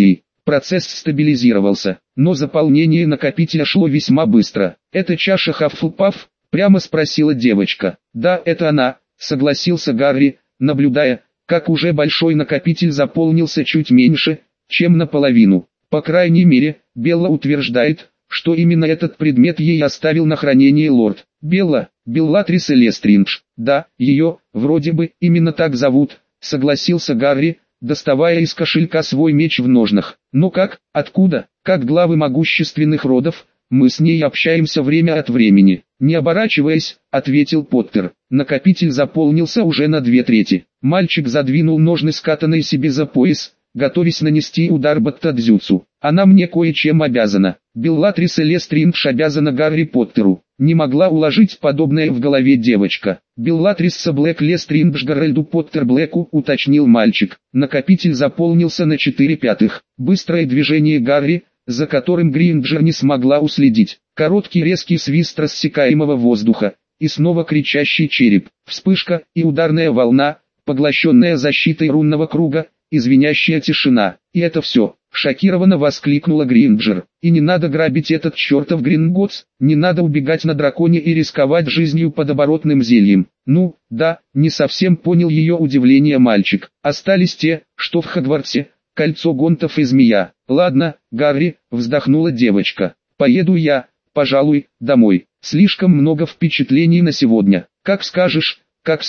A: Процесс стабилизировался, но заполнение накопителя шло весьма быстро. «Это чаша Хаффлпаф?» — прямо спросила девочка. «Да, это она», — согласился Гарри, наблюдая, как уже большой накопитель заполнился чуть меньше, чем наполовину. По крайней мере, Белла утверждает, что именно этот предмет ей оставил на хранение лорд. Белла, Беллатрис Лестридж. Да, ее, вроде бы, именно так зовут, согласился Гарри, доставая из кошелька свой меч в ножнах. Но как, откуда, как главы могущественных родов, мы с ней общаемся время от времени. Не оборачиваясь, ответил Поттер. Накопитель заполнился уже на 2/3. Мальчик задвинул ножны с катаной себе за пояс, готовясь нанести удар Баттадзюцу. Она мне кое-чем обязана. Беллатрис Лестридж обязана Гарри Поттеру. Не могла уложить подобное в голове девочка. Беллатрис Блэк Лестридж Гарольду Поттер Блэку, уточнил мальчик. Накопитель заполнился на 4/5. Быстрое движение Гарри, за которым Гринджер не смогла уследить. Короткий резкий свист рассекаемого воздуха, и снова кричащий череп. Вспышка и ударная волна, поглощенная защитой рунного круга, и звенящая тишина. И это все, шокированно воскликнула Гринджер. И не надо грабить этот чертов Гринготс, не надо убегать на драконе и рисковать жизнью под оборотным зельем. Ну, да, не совсем понял ее удивление мальчик. Остались те, что в Хогвартсе, кольцо гонтов и змея. Ладно, Гарри, вздохнула девочка. Поеду я, пожалуй, домой. Слишком много впечатлений на сегодня. Как скажешь,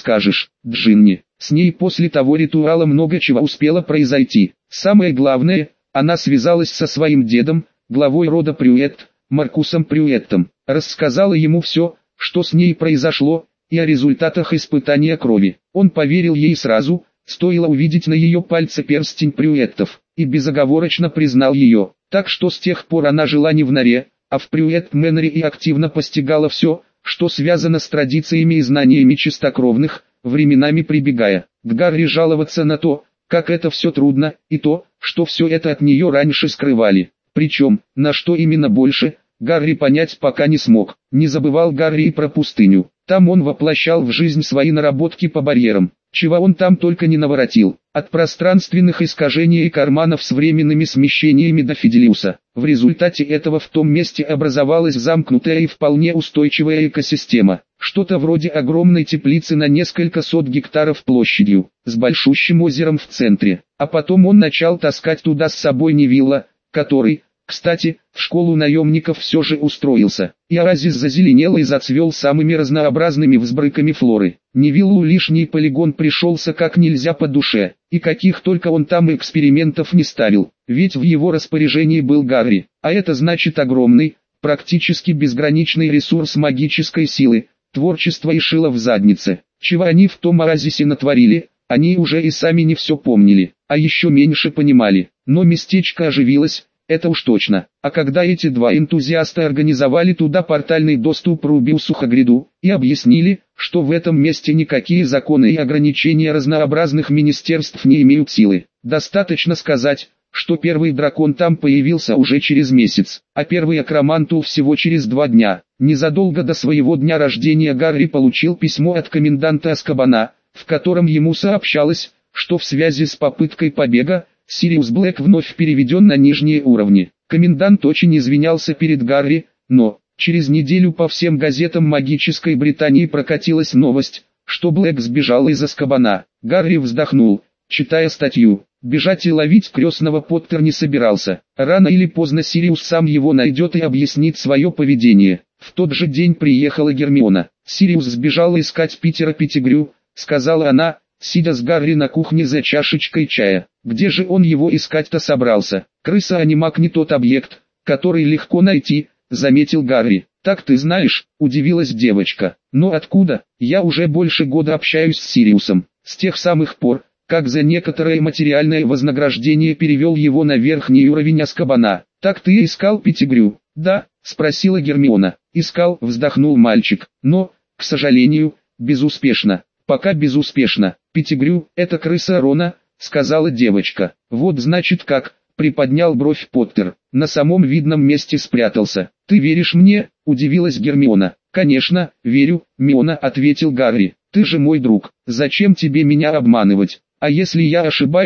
A: Джинни. С ней после того ритуала много чего успело произойти. Самое главное, она связалась со своим дедом, главой рода Прюетт, Маркусом Прюеттом. Рассказала ему все, что с ней произошло, и о результатах испытания крови. Он поверил ей сразу, стоило увидеть на ее пальце перстень Прюеттов, и безоговорочно признал ее. Так что с тех пор она жила не в норе, а в Прюетт-Мэннере и активно постигала все, что связано с традициями и знаниями чистокровных, временами прибегая к Гарри жаловаться на то, как это все трудно, и то, что все это от нее раньше скрывали. Причем, на что именно больше, Гарри понять пока не смог. Не забывал Гарри и про пустыню. Там он воплощал в жизнь свои наработки по барьерам. Чего он там только не наворотил. От пространственных искажений и карманов с временными смещениями до Фиделиуса. В результате этого в том месте образовалась замкнутая и вполне устойчивая экосистема. Что-то вроде огромной теплицы на несколько сот гектаров площадью, с большущим озером в центре. А потом он начал таскать туда с собой Невилла, который, кстати, в школу наемников все же устроился. И оазис зазеленел и зацвел самыми разнообразными взбрыками флоры. Невиллу лишний полигон пришелся как нельзя по душе, и каких только он там экспериментов не ставил, ведь в его распоряжении был Гарри. А это значит огромный, практически безграничный ресурс магической силы, творчества и шила в заднице. Чего они в том оазисе натворили, они уже и сами не все помнили, а еще меньше понимали. Но местечко оживилось, это уж точно. А когда эти два энтузиаста организовали туда портальный доступ Рубиусу Хагриду, и объяснили, что в этом месте никакие законы и ограничения разнообразных министерств не имеют силы. Достаточно сказать, что первый дракон там появился уже через месяц, а первый акромантул всего через 2 дня. Незадолго до своего дня рождения Гарри получил письмо от коменданта Азкабана, в котором ему сообщалось, что в связи с попыткой побега, Сириус Блэк вновь переведен на нижние уровни. Комендант очень извинялся перед Гарри, но, через неделю по всем газетам магической Британии прокатилась новость, что Блэк сбежал из Азкабана. Гарри вздохнул, читая статью. Бежать и ловить крестного Поттер не собирался. Рано или поздно Сириус сам его найдет и объяснит свое поведение. В тот же день приехала Гермиона. Сириус сбежал искать Питера Петтигрю, сказала она, сидя с Гарри на кухне за чашечкой чая. Где же он его искать-то собрался? Крыса, а не маг, не тот объект, который легко найти, заметил Гарри. Так ты знаешь, удивилась девочка. Но откуда? Я уже больше года общаюсь с Сириусом. С тех самых пор, как за некоторое материальное вознаграждение перевел его на верхний уровень Азкабана. Так ты искал Петтигрю? Да, спросила Гермиона. Искал, вздохнул мальчик. Но, к сожалению, безуспешно. Пока безуспешно. Петтигрю, это крыса Рона, сказала девочка. Вот значит как, приподнял бровь Поттер. На самом видном месте спрятался. Ты веришь мне? Удивилась Гермиона. Конечно, верю, Миона, ответил Гарри. Ты же мой друг, зачем тебе меня обманывать? А если я ошибаюсь,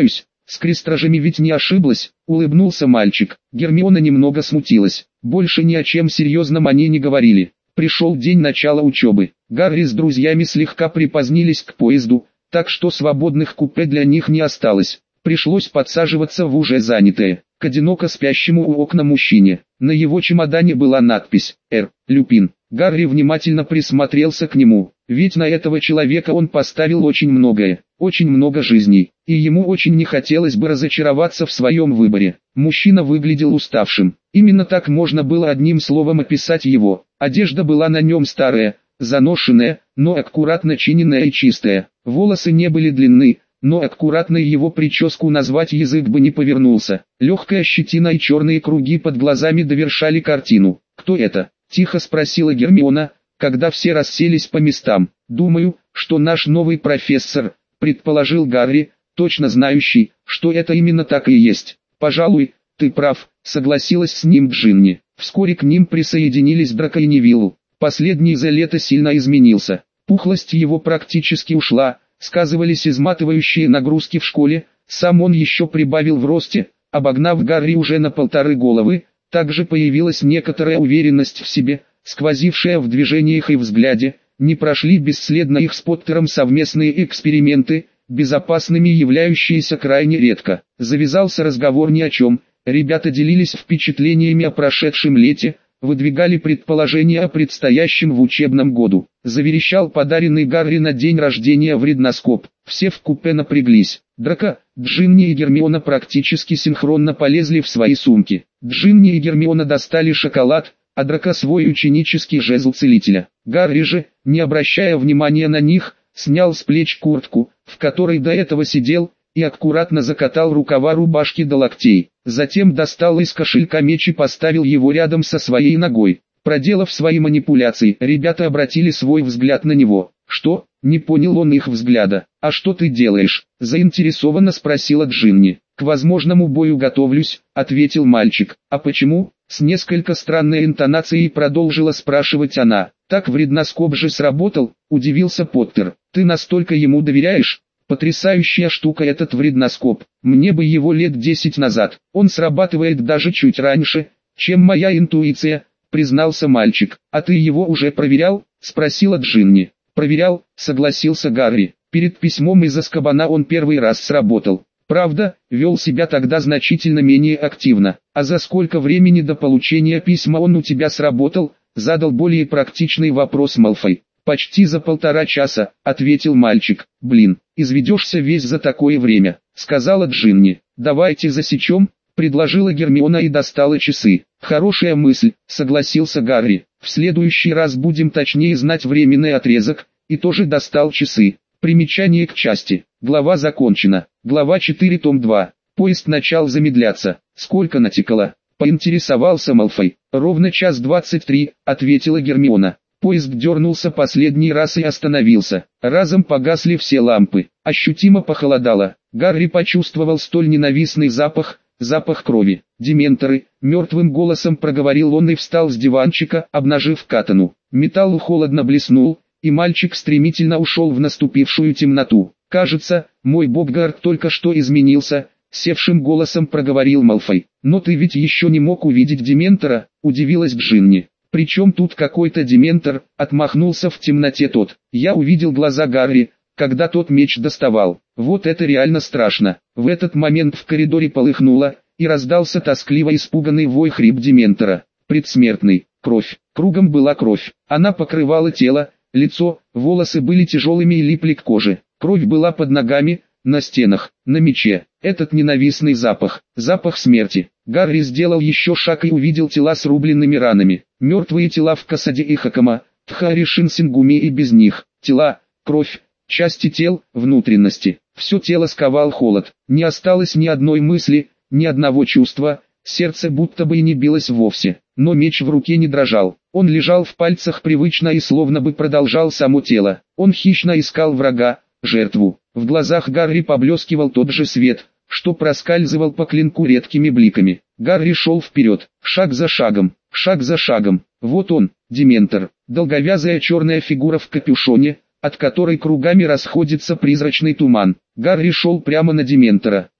A: С крестражами ведь не ошиблась, улыбнулся мальчик. Гермиона немного смутилась. Больше ни о чем серьезном они не говорили. Пришел день начала учебы. Гарри с друзьями слегка припозднились к поезду, так что свободных купе для них не осталось. Пришлось подсаживаться в уже занятое, к одиноко спящему у окна мужчине. На его чемодане была надпись «Р. Люпин». Гарри внимательно присмотрелся к нему, ведь на этого человека он поставил очень многое, очень много жизней, и ему очень не хотелось бы разочароваться в своем выборе. Мужчина выглядел уставшим, именно так можно было одним словом описать его. Одежда была на нем старая, заношенная, но аккуратно чиненная и чистая. Волосы не были длинны, но аккуратной его прическу назвать язык бы не повернулся. Легкая щетина и черные круги под глазами довершали картину. «Кто это?» — тихо спросила Гермиона, когда все расселись по местам. «Думаю, что наш новый профессор», — предположил Гарри, точно знающий, что это именно так и есть. «Пожалуй, ты прав», — согласилась с ним Джинни. Вскоре к ним присоединились Драко и Невиллу. Последний за лето сильно изменился. Пухлость его практически ушла, сказывались изматывающие нагрузки в школе, сам он еще прибавил в росте, обогнав Гарри уже на 1,5 головы. Также появилась некоторая уверенность в себе, сквозившая в движениях и взгляде. Не прошли бесследно их с Поттером совместные эксперименты, безопасными являющиеся крайне редко. Завязался разговор ни о чем, ребята делились впечатлениями о прошедшем лете, выдвигали предположения о предстоящем в учебном году. Заверещал подаренный Гарри на день рождения вредноскоп. Все в купе напряглись. Драко, Джинни и Гермиона практически синхронно полезли в свои сумки. Джинни и Гермиона достали шоколад, а Драко свой ученический жезл целителя. Гарри же, не обращая внимания на них, снял с плеч куртку, в которой до этого сидел, и аккуратно закатал рукава рубашки до локтей. Затем достал из кошелька меч и поставил его рядом со своей ногой. Проделав свои манипуляции, ребята обратили свой взгляд на него. «Что?» — не понял он их взгляда. «А что ты делаешь?» — заинтересованно спросила Джинни. «К возможному бою готовлюсь», — ответил мальчик. «А почему?» — с несколько странной интонацией продолжила спрашивать она. «Так вредноскоп же сработал», — удивился Поттер. «Ты настолько ему доверяешь?» «Потрясающая штука этот вредноскоп. Мне бы его лет 10 назад. Он срабатывает даже чуть раньше, чем моя интуиция», — признался мальчик. «А ты его уже проверял?» — спросила Джинни. «Проверял», — согласился Гарри. «Перед письмом из Азкабана он первый раз сработал. Правда, вел себя тогда значительно менее активно. А за сколько времени до получения письма он у тебя сработал?» — задал более практичный вопрос Малфой. «Почти за 1,5 часа», — ответил мальчик. «Блин, изведешься весь за такое время», — сказала Джинни. «Давайте засечем», — предложила Гермиона и достала часы. «Хорошая мысль», — согласился Гарри. «В следующий раз будем точнее знать временный отрезок», и тоже достал часы. Примечание к части. Глава закончена. Глава 4 том 2. Поезд начал замедляться. «Сколько натикало?» — поинтересовался Малфой. «Ровно 1:23», — ответила Гермиона. Поезд дернулся последний раз и остановился. Разом погасли все лампы. Ощутимо похолодало. Гарри почувствовал столь ненавистный запах, запах крови. «Дементоры», — мертвым голосом проговорил он и встал с диванчика, обнажив катану. Металл холодно блеснул, и мальчик стремительно ушел в наступившую темноту. «Кажется, мой Боггарт только что изменился», — севшим голосом проговорил Малфой. «Но ты ведь еще не мог увидеть Дементора», — удивилась Джинни. «Причем тут какой-то дементор?» — отмахнулся в темноте тот. «Я увидел глаза Гарри, когда тот меч доставал. Вот это реально страшно». В этот момент в коридоре полыхнуло, и раздался тоскливо испуганный вой хрип дементора. Предсмертный. Кровь. Кругом была кровь. Она покрывала тело, лицо, волосы были тяжелыми и липли к коже. Кровь была под ногами, на стенах, на мече. Этот ненавистный запах, запах смерти. Гарри сделал еще шаг и увидел тела с рубленными ранами. Мертвые тела в Касаде и Хакама, Тхари Шинсингуме и без них. Тела, кровь, части тел, внутренности. Все тело сковал холод. Не осталось ни одной мысли, ни одного чувства. Сердце будто бы и не билось вовсе. Но меч в руке не дрожал. Он лежал в пальцах привычно и словно бы продолжал само тело. Он хищно искал врага, жертву. В глазах Гарри поблескивал тот же свет, что проскальзывал по клинку редкими бликами. Гарри шел вперед, шаг за шагом, шаг за шагом. Вот он, Дементор, долговязая черная фигура в капюшоне, от которой кругами расходится призрачный туман. Гарри шел прямо на Дементора.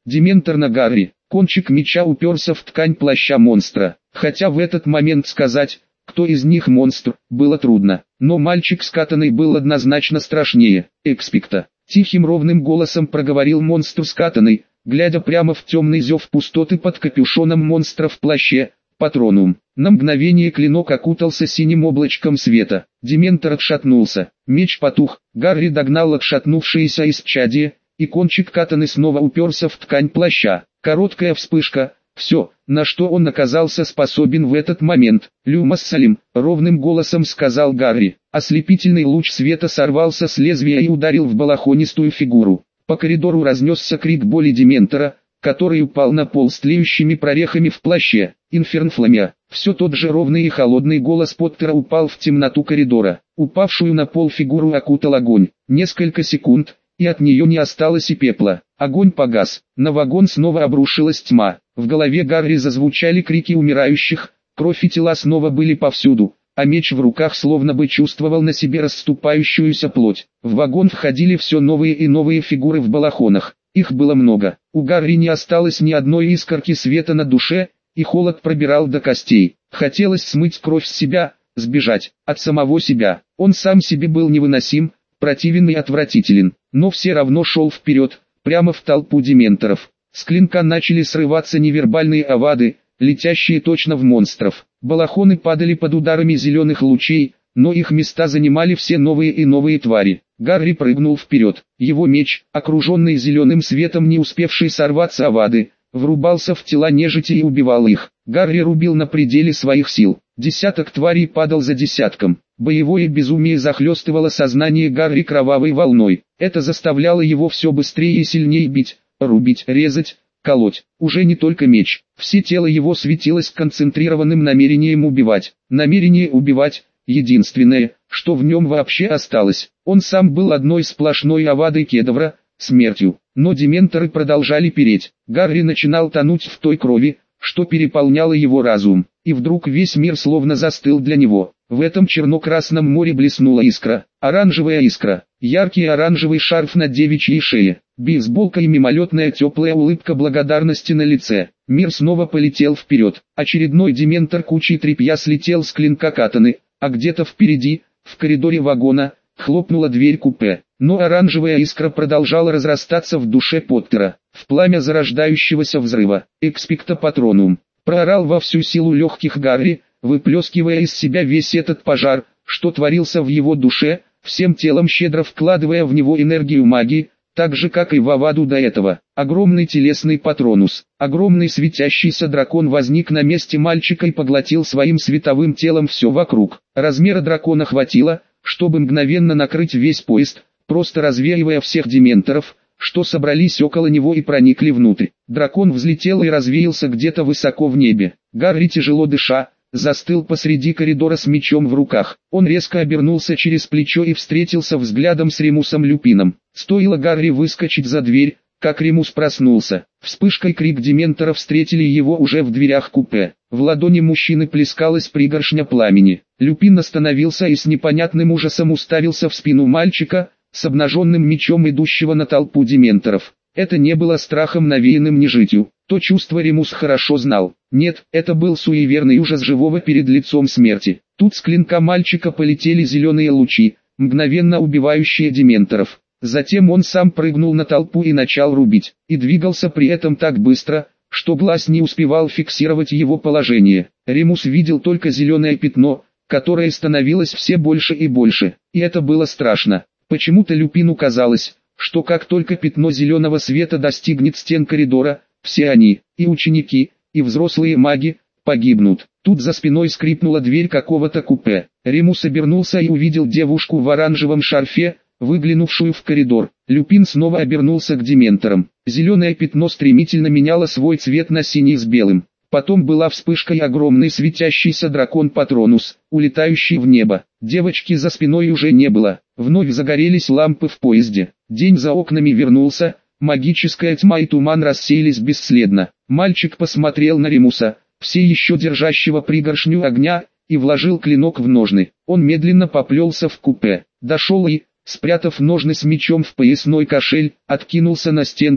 A: Дементор на Гарри. Кончик меча уперся в ткань плаща монстра. Хотя в этот момент сказать, кто из них монстр, было трудно. Но мальчик с катаной был однозначно страшнее Экспекта. Тихим ровным голосом проговорил монстр с катаной, глядя прямо в темный зев пустоты под капюшоном монстра в плаще. Патронум. На мгновение клинок окутался синим облачком света. Дементор отшатнулся. Меч потух. Гарри догнал отшатнувшееся исчадие, и кончик катаны снова уперся в ткань плаща. Короткая вспышка. Все, на что он оказался способен в этот момент. «Люмас Салим», — ровным голосом сказал Гарри. Ослепительный луч света сорвался с лезвия и ударил в балахонистую фигуру. По коридору разнесся крик боли Дементора, который упал на пол с тлеющими прорехами в плаще. «Инфернфламия». Все тот же ровный и холодный голос Поттера упал в темноту коридора. Упавшую на пол фигуру окутал огонь. Несколько секунд, и от нее не осталось и пепла. Огонь погас. На вагон снова обрушилась тьма. В голове Гарри зазвучали крики умирающих, кровь и тела снова были повсюду, а меч в руках словно бы чувствовал на себе расступающуюся плоть. В вагон входили все новые и новые фигуры в балахонах. Их было много. У Гарри не осталось ни одной искорки света на душе, и холод пробирал до костей. Хотелось смыть кровь с себя, сбежать от самого себя. Он сам себе был невыносим, противен и отвратителен, но все равно шел вперед, прямо в толпу дементоров. С клинка начали срываться невербальные овады, летящие точно в монстров. Балахоны падали под ударами зеленых лучей, но их места занимали все новые и новые твари. Гарри прыгнул вперед. Его меч, окруженный зеленым светом, не успевший сорваться овады, врубался в тела нежити и убивал их. Гарри рубил на пределе своих сил. Десяток тварей падал за десятком. Боевое безумие захлестывало сознание Гарри кровавой волной. Это заставляло его все быстрее и сильнее бить, рубить, резать, колоть. Уже не только меч. Все тело его светилось концентрированным намерением убивать. Намерение убивать — единственное, что в нем вообще осталось. Он сам был одной сплошной овадой кедавра, смертью. Но дементоры продолжали переть. Гарри начинал тонуть в той крови, что переполняло его разум. И вдруг весь мир словно застыл для него. В этом черно-красном море блеснула искра. Оранжевая искра. Яркий оранжевый шарф на девичьей шее. Бейсболка и мимолетная теплая улыбка благодарности на лице. Мир снова полетел вперед. Очередной дементор кучей тряпья слетел с клинка катаны, а где-то впереди, в коридоре вагона, хлопнула дверь купе. Но оранжевая искра продолжала разрастаться в душе Поттера, в пламя зарождающегося взрыва. «Экспекта патронум», проорал во всю силу легких Гарри, выплескивая из себя весь этот пожар, что творился в его душе, всем телом щедро вкладывая в него энергию магии, так же как и в Аваду до этого. Огромный телесный патронус, огромный светящийся дракон возник на месте мальчика и поглотил своим световым телом все вокруг. Размера дракона хватило, чтобы мгновенно накрыть весь поезд, просто развеивая всех дементоров, что собрались около него и проникли внутрь. Дракон взлетел и развеялся где-то высоко в небе. Гарри, тяжело дыша, застыл посреди коридора с мечом в руках. Он резко обернулся через плечо и встретился взглядом с Ремусом Люпином. Стоило Гарри выскочить за дверь, как Ремус проснулся. Вспышкой крик дементоров встретили его уже в дверях купе. В ладони мужчины плескалась пригоршня пламени. Люпин остановился и с непонятным ужасом уставился в спину мальчика, с обнаженным мечом идущего на толпу дементоров. Это не было страхом, навеянным нежитью. То чувство Ремус хорошо знал. Нет, это был суеверный ужас живого перед лицом смерти. Тут с клинка мальчика полетели зеленые лучи, мгновенно убивающие дементоров. Затем он сам прыгнул на толпу и начал рубить. И двигался при этом так быстро, что глаз не успевал фиксировать его положение. Ремус видел только зеленое пятно, которое становилось все больше и больше. И это было страшно. Почему-то Люпину казалось, что как только пятно зеленого света достигнет стен коридора, все они, и ученики, и взрослые маги, погибнут. Тут за спиной скрипнула дверь какого-то купе. Ремус обернулся и увидел девушку в оранжевом шарфе, выглянувшую в коридор. Люпин снова обернулся к дементорам. Зеленое пятно стремительно меняло свой цвет на синий с белым. Потом была вспышка и огромный светящийся дракон Патронус, улетающий в небо. Девочки за спиной уже не было. Вновь загорелись лампы в поезде. День за окнами вернулся, магическая тьма и туман рассеялись бесследно. Мальчик посмотрел на Ремуса, все еще держащего пригоршню огня, и вложил клинок в ножны. Он медленно поплелся в купе. Дошел и, спрятав ножны с мечом в поясной кошель, откинулся на стенку,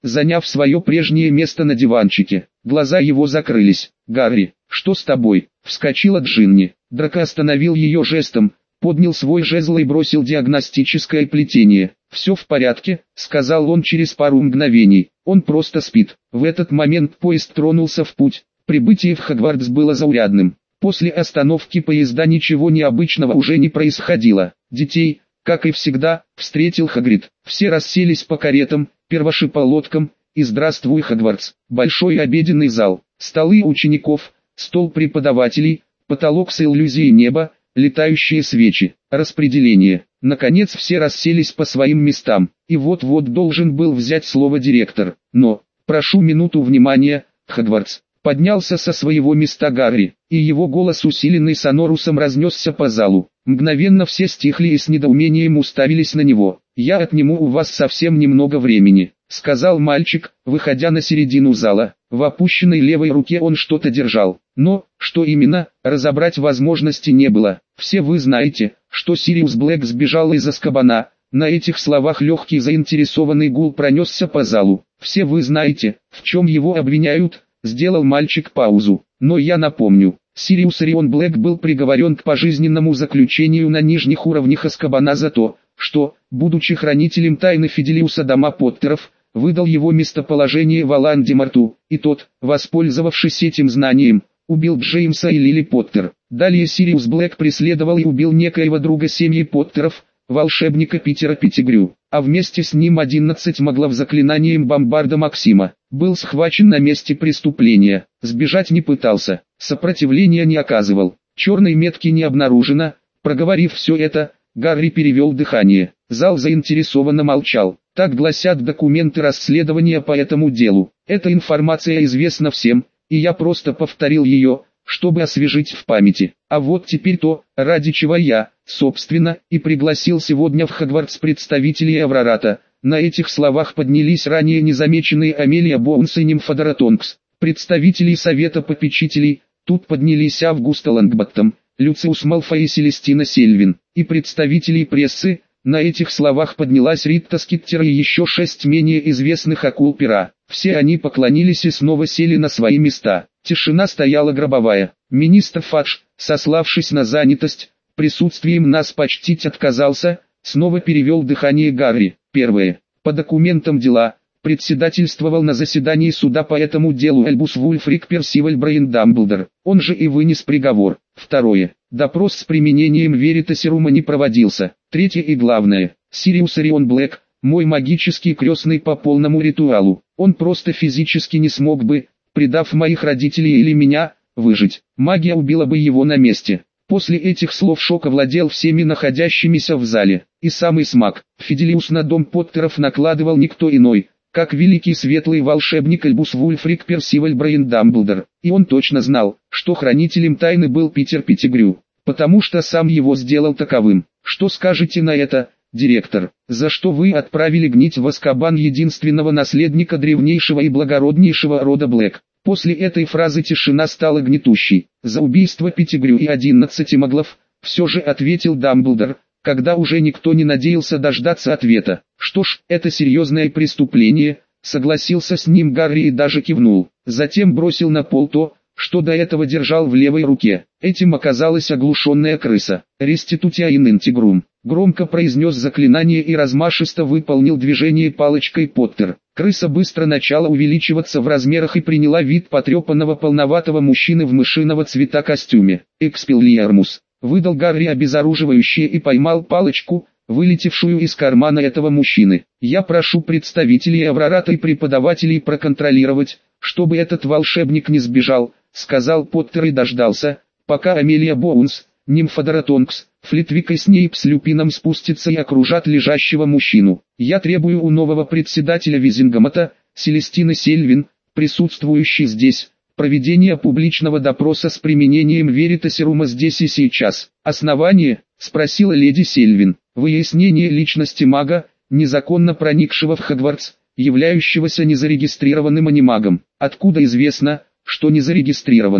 A: заняв свое прежнее место на диванчике. Глаза его закрылись. «Гарри, что с тобой?» — вскочила Джинни. Драко остановил ее жестом, поднял свой жезл и бросил диагностическое плетение. «Все в порядке», — сказал он через пару мгновений. «Он просто спит». В этот момент поезд тронулся в путь. Прибытие в Хогвартс было заурядным. После остановки поезда ничего необычного уже не происходило. Детей, как и всегда, встретил Хагрид. Все расселись по каретам, первошиполоткам, и здравствуй, Хогвартс. Большой обеденный зал, столы учеников, стол преподавателей, потолок с иллюзией неба, летающие свечи, распределение. Наконец все расселись по своим местам, и вот-вот должен был взять слово директор. Но, прошу минуту внимания, Хогвартс. Поднялся со своего места Гарри, и его голос, усиленный сонорусом, разнесся по залу. Мгновенно все стихли и с недоумением уставились на него. «Я отниму у вас совсем немного времени», — сказал мальчик, выходя на середину зала. В опущенной левой руке он что-то держал, но, что именно, разобрать возможности не было. «Все вы знаете, что Сириус Блэк сбежал из Азкабана». На этих словах легкий заинтересованный гул пронесся по залу. «Все вы знаете, в чем его обвиняют?» Сделал мальчик паузу. «Но я напомню, Сириус Орион Блэк был приговорен к пожизненному заключению на нижних уровнях Азкабана за то, что, будучи хранителем тайны Фиделиуса дома Поттеров, выдал его местоположение Волан-де-Морту, и тот, воспользовавшись этим знанием, убил Джеймса и Лили Поттер. Далее Сириус Блэк преследовал и убил некоего друга семьи Поттеров, волшебника Питера Петтигрю, а вместе с ним 11 маглов заклинанием Бомбарда Максима. Был схвачен на месте преступления, сбежать не пытался, сопротивления не оказывал, черной метки не обнаружено». Проговорив все это, Гарри перевел дыхание. Зал заинтересованно молчал. Так гласят документы расследования по этому делу. Эта информация известна всем, и я просто повторил ее, чтобы освежить в памяти. А вот теперь то, ради чего я, собственно, и пригласил сегодня в Хогвартс представителей Аврората. На этих словах поднялись ранее незамеченные Амелия Боунс и Нимфодора Тонкс, представителей Совета Попечителей. Тут поднялись Августа Лонгботтом, Люциус Малфой и Селестина Сельвин, и представителей прессы. На этих словах поднялась Рита Скиттер и еще 6 менее известных акул пера. Все они поклонились и снова сели на свои места. Тишина стояла гробовая. Министр Фадж, сославшись на занятость, присутствием нас почтить отказался, снова перевел дыхание Гарри. Первое. По документам дела, председательствовал на заседании суда по этому делу Альбус Вульфрик Персиваль Брейн Дамблдор, он же и вынес приговор. Второе. Допрос с применением Веритасирума не проводился. Третье и главное. Сириус Орион Блэк, мой магический крестный по полному ритуалу. Он просто физически не смог бы, предав моих родителей или меня, выжить. Магия убила бы его на месте. После этих слов шок овладел всеми находящимися в зале. И самый смак. Фиделиус на дом Поттеров накладывал никто иной, как великий светлый волшебник Альбус Вульфрик Персиваль Брейн Дамблдор. И он точно знал, что хранителем тайны был Питер Петтигрю, потому что сам его сделал таковым. Что скажете на это, директор? За что вы отправили гнить в Азкабан единственного наследника древнейшего и благороднейшего рода Блэк? После этой фразы тишина стала гнетущей. За убийство Петтигрю и 11 маглов, все же ответил Дамблдор, когда уже никто не надеялся дождаться ответа. Что ж, это серьезное преступление, согласился с ним Гарри и даже кивнул. Затем бросил на пол то, что до этого держал в левой руке. Этим оказалась оглушенная крыса. «Реститутия ин интегрум», громко произнес заклинание и размашисто выполнил движение палочкой Поттер. Крыса быстро начала увеличиваться в размерах и приняла вид потрепанного полноватого мужчины в мышиного цвета костюме. «Экспеллиармус», выдал Гарри обезоруживающе и поймал палочку, вылетевшую из кармана этого мужчины. «Я прошу представителей Аврората и преподавателей проконтролировать, чтобы этот волшебник не сбежал», сказал Поттер и дождался, пока Амелия Боунс, Нимфодора Тонкс, Флитвик и Снейп с Люпином спустятся и окружат лежащего мужчину. «Я требую у нового председателя Визингомота, Селестины Сельвин, присутствующей здесь, проведения публичного допроса с применением Веритасирума здесь и сейчас». «Основание?» — спросила леди Сельвин. «Выяснение личности мага, незаконно проникшего в Хогвартс, являющегося незарегистрированным анимагом». «Откуда известно, что незарегистрированным?»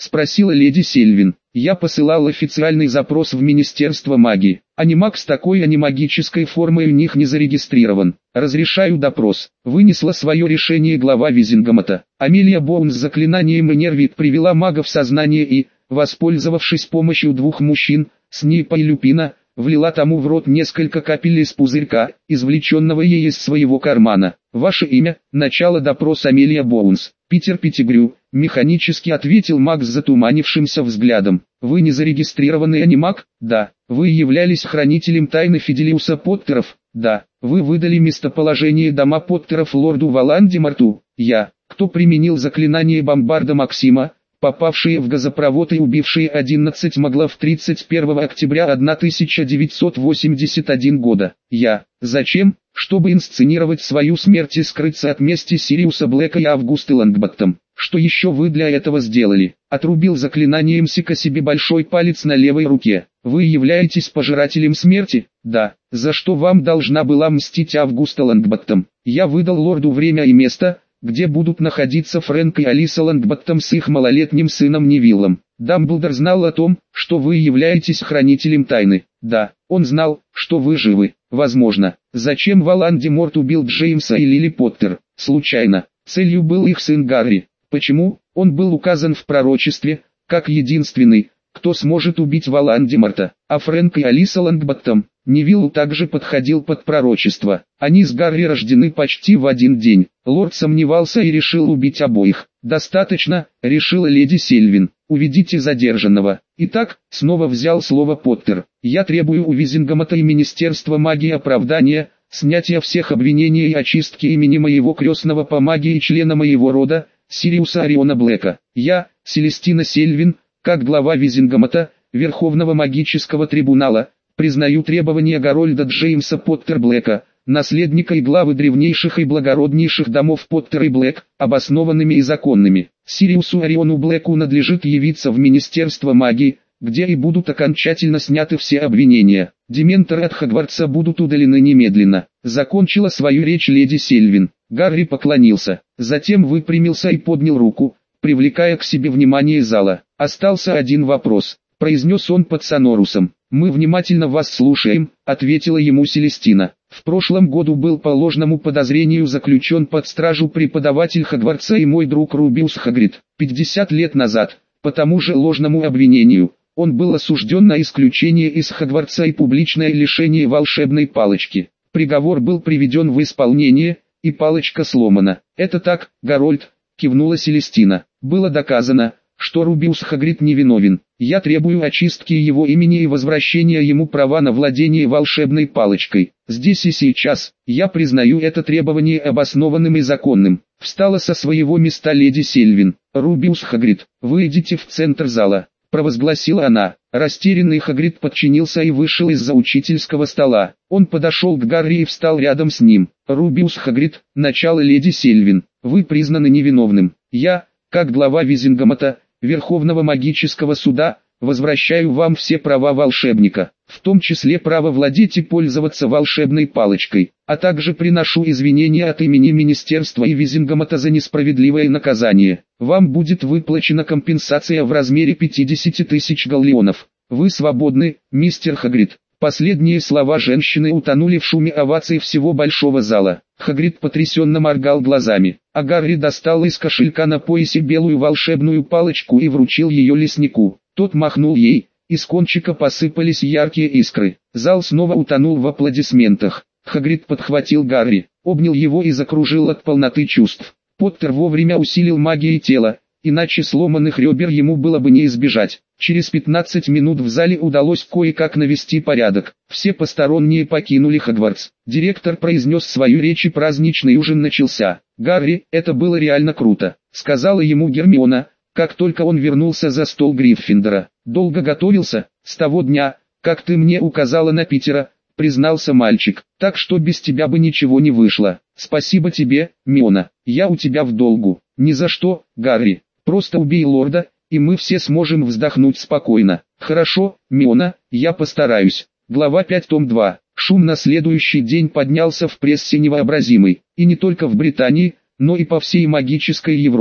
A: спросила леди Сельвин. Я посылал официальный запрос в Министерство магии. Анимаг с такой анимагической формой у них не зарегистрирован. Разрешаю допрос. Вынесла свое решение глава Визингамата. Амелия Боунс заклинанием Энервит привела мага в сознание и, воспользовавшись помощью двух мужчин, Снейпа и Люпина, влила тому в рот несколько капель из пузырька, извлеченного ей из своего кармана. Ваше имя? Начало допроса. Амелия Боунс. Питер Петтигрю, механически ответил маг с затуманившимся взглядом. Вы не зарегистрированный анимаг? Да. Вы являлись хранителем тайны Фиделиуса Поттеров? Да. Вы выдали местоположение дома Поттеров лорду Волан-де-Морту? Я. Кто применил заклинание бомбарда Максима, попавшие в газопровод и убившие 11 маглов 31 октября 1981 года? Я. Зачем? Чтобы инсценировать свою смерть и скрыться от мести Сириуса Блэка и Августы Лонгботтом. Что еще вы для этого сделали? Отрубил заклинанием Сика себе большой палец на левой руке. Вы являетесь пожирателем смерти? Да. За что вам должна была мстить Августа Лонгботтом? Я выдал лорду время и место, где будут находиться Фрэнк и Алиса Лонгботтом с их малолетним сыном Невиллом. Дамблдор знал о том, что вы являетесь хранителем тайны. Да, он знал, что вы живы. Возможно. Зачем Волан-де-Морт убил Джеймса и Лили Поттер? Случайно. Целью был их сын Гарри. Почему? Он был указан в пророчестве, как единственный, кто сможет убить Волан-де-Морта. А Фрэнк и Алиса Лонгботтом, Невилл также подходил под пророчество. Они с Гарри рождены почти в один день. Лорд сомневался и решил убить обоих. «Достаточно», — решила леди Сельвин. «Уведите задержанного». Итак, снова взял слово Поттер. «Я требую у Визингамата и Министерства магии оправдания, снятия всех обвинений и очистки имени моего крестного по магии и члена моего рода, Сириуса Ориона Блэка. Я, Селестина Сельвин, как глава Визингамата, Верховного магического трибунала, признаю требования Гарольда Джеймса Поттер Блэка, наследника и главы древнейших и благороднейших домов Поттер и Блэк, обоснованными и законными. Сириусу Ориону Блэку надлежит явиться в Министерство магии, где и будут окончательно сняты все обвинения. Дементоры от Хогвартса будут удалены немедленно. Закончила свою речь леди Сельвин. Гарри поклонился, затем выпрямился и поднял руку, привлекая к себе внимание зала. «Остался один вопрос», — произнес он под сонорусом. «Мы внимательно вас слушаем», — ответила ему Селестина. «В прошлом году был по ложному подозрению заключен под стражу преподаватель Хогвартса и мой друг Рубиус Хагрид. 50 лет назад, по тому же ложному обвинению, он был осужден на исключение из Хогвартса и публичное лишение волшебной палочки. Приговор был приведен в исполнение, и палочка сломана». «Это так, Гарольд», — кивнула Селестина. «Было доказано, что Рубиус Хагрид невиновен. Я требую очистки его имени и возвращения ему права на владение волшебной палочкой. Здесь и сейчас, я признаю это требование обоснованным и законным». Встала со своего места леди Сельвин. «Рубиус Хагрид, вы идите в центр зала», — провозгласила она. Растерянный Хагрид подчинился и вышел из-за учительского стола. Он подошел к Гарри и встал рядом с ним. «Рубиус Хагрид, начало леди Сельвин, вы признаны невиновным. Я, как глава Визингамата, Верховного магического суда, возвращаю вам все права волшебника, в том числе право владеть и пользоваться волшебной палочкой, а также приношу извинения от имени Министерства и Визингамата за несправедливое наказание. Вам будет выплачена компенсация в размере 50 тысяч галлеонов. Вы свободны, мистер Хагрид». Последние слова женщины утонули в шуме оваций всего большого зала. Хагрид потрясенно моргал глазами, а Гарри достал из кошелька на поясе белую волшебную палочку и вручил ее леснику. Тот махнул ей, из кончика посыпались яркие искры. Зал снова утонул в аплодисментах. Хагрид подхватил Гарри, обнял его и закружил от полноты чувств. Поттер вовремя усилил магией тела, иначе сломанных ребер ему было бы не избежать. Через 15 минут в зале удалось кое-как навести порядок. Все посторонние покинули Хогвартс. Директор произнес свою речь и праздничный ужин начался. «Гарри, это было реально круто», — сказала ему Гермиона, как только он вернулся за стол Гриффиндора. «Долго готовился, с того дня, как ты мне указала на Питера», — признался мальчик. «Так что без тебя бы ничего не вышло. Спасибо тебе, Миона, я у тебя в долгу». «Ни за что, Гарри, просто убей лорда, и мы все сможем вздохнуть спокойно». «Хорошо, Миона, я постараюсь». Глава 5, том 2. Шум на следующий день поднялся в прессе невообразимый, и не только в Британии, но и по всей магической Европе.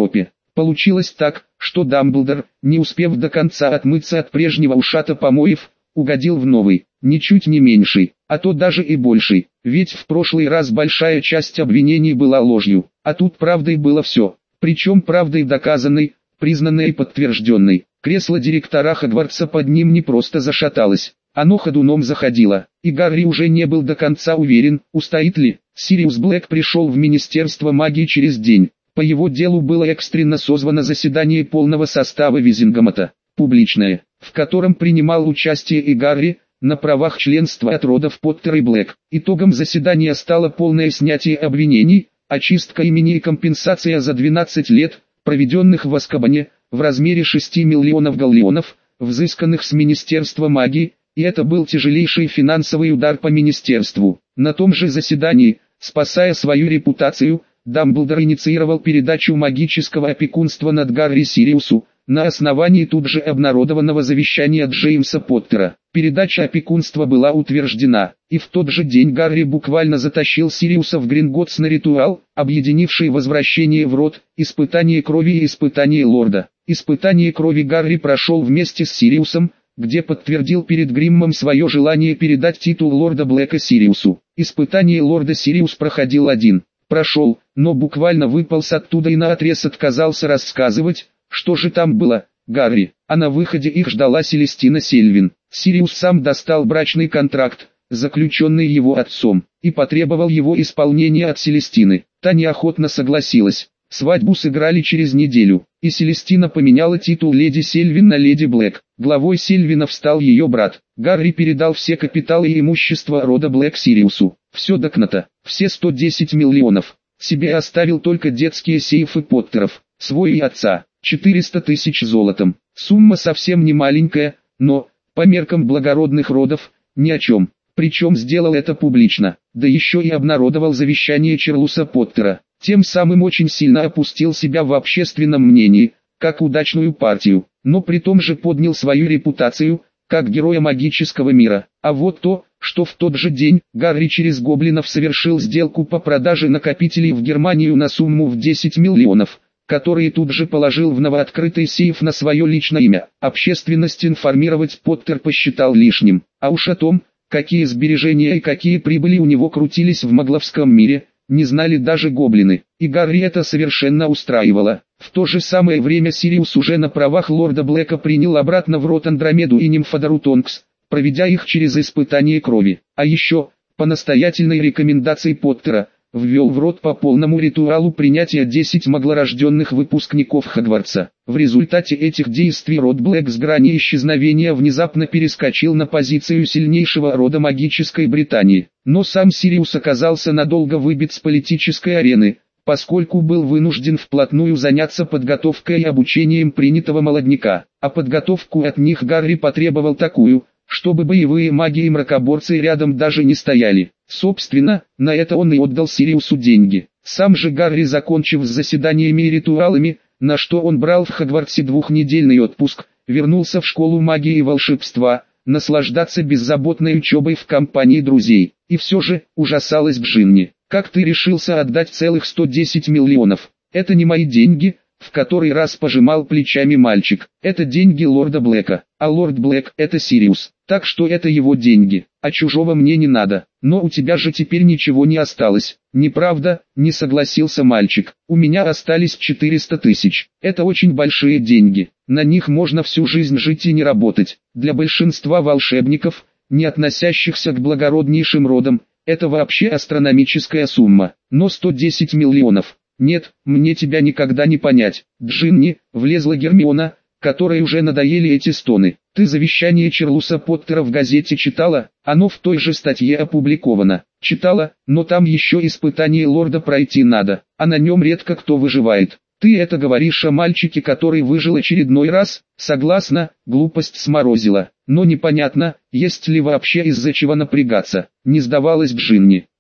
A: Получилось так, что Дамблдор, не успев до конца отмыться от прежнего ушата помоев, угодил в новый, ничуть не меньший, а то даже и больший, ведь в прошлый раз большая часть обвинений была ложью, а тут правдой было все, причем правдой доказанной, признанной и подтвержденной. Кресло директора Хогвартса под ним не просто зашаталось, оно ходуном заходило, и Гарри уже не был до конца уверен, устоит ли. Сириус Блэк пришел в Министерство магии через день. По его делу было экстренно созвано заседание полного состава Визингомота, публичное, в котором принимал участие и Гарри, на правах членства от родов Поттер и Блэк. Итогом заседания стало полное снятие обвинений, очистка имени и компенсация за 12 лет, проведенных в Азкабане, в размере 6 миллионов галлеонов, взысканных с Министерства магии, и это был тяжелейший финансовый удар по министерству. На том же заседании, спасая свою репутацию, Дамблдор инициировал передачу магического опекунства над Гарри Сириусу, на основании тут же обнародованного завещания Джеймса Поттера. Передача опекунства была утверждена, и в тот же день Гарри буквально затащил Сириуса в Гринготтс на ритуал, объединивший возвращение в род, испытание крови и испытание лорда. Испытание крови Гарри прошел вместе с Сириусом, где подтвердил перед Гриммом свое желание передать титул лорда Блэка Сириусу. Испытание лорда Сириус проходил один. Прошел, но буквально выполз оттуда и наотрез отказался рассказывать, что же там было, Гарри. А на выходе их ждала Селестина Сельвин. Сириус сам достал брачный контракт, заключенный его отцом, и потребовал его исполнения от Селестины. Та неохотно согласилась. Свадьбу сыграли через неделю, и Селестина поменяла титул леди Сельвин на леди Блэк. Главой Сельвинов стал ее брат. Гарри передал все капиталы и имущество рода Блэк Сириусу. Все докнато, все 110 миллионов. Себе оставил только детские сейфы Поттеров, свой и отца, 400 тысяч золотом. Сумма совсем не маленькая, но, по меркам благородных родов, ни о чем. Причем сделал это публично, да еще и обнародовал завещание Чарльза Поттера. Тем самым очень сильно опустил себя в общественном мнении, как удачную партию, но при том же поднял свою репутацию, как героя магического мира. А вот то, что в тот же день Гарри через гоблинов совершил сделку по продаже накопителей в Германию на сумму в 10 миллионов, которые тут же положил в новооткрытый сейф на свое личное имя. Общественность информировать Поттер посчитал лишним, а уж о том, какие сбережения и какие прибыли у него крутились в магловском мире, не знали даже гоблины, и Гарри это совершенно устраивало. В то же самое время Сириус уже на правах лорда Блэка принял обратно в рот Андромеду и Нимфодору Тонкс, проведя их через испытание крови. А еще, по настоятельной рекомендации Поттера, ввел в рот по полному ритуалу принятия 10 маглорожденных выпускников Хогвартса. В результате этих действий род Блэк с грани исчезновения внезапно перескочил на позицию сильнейшего рода магической Британии. Но сам Сириус оказался надолго выбит с политической арены, поскольку был вынужден вплотную заняться подготовкой и обучением принятого молодняка. А подготовку от них Гарри потребовал такую, чтобы боевые маги и мракоборцы рядом даже не стояли. Собственно, на это он и отдал Сириусу деньги. Сам же Гарри, закончив с заседаниями и ритуалами, на что он брал в Хогвартсе двухнедельный отпуск, вернулся в школу магии и волшебства, наслаждаться беззаботной учебой в компании друзей. И все же, ужасалась Джинни, как ты решился отдать целых 110 миллионов? Это не мои деньги, в который раз пожимал плечами мальчик. Это деньги лорда Блэка, а лорд Блэк это Сириус, так что это его деньги, а чужого мне не надо. Но у тебя же теперь ничего не осталось. Неправда, не согласился мальчик. У меня остались 400 тысяч. Это очень большие деньги. На них можно всю жизнь жить и не работать. Для большинства волшебников, не относящихся к благороднейшим родам, это вообще астрономическая сумма. Но 110 миллионов. Нет, мне тебя никогда не понять. Джинни, влезла Гермиона, которой уже надоели эти стоны. Ты завещание Чарльза Поттера в газете читала? Оно в той же статье опубликовано. Читала, но там еще испытание лорда пройти надо, а на нем редко кто выживает. Ты это говоришь о мальчике, который выжил очередной раз? Согласна, глупость сморозила. Но непонятно, есть ли вообще из-за чего напрягаться. Не сдавалась Джинни.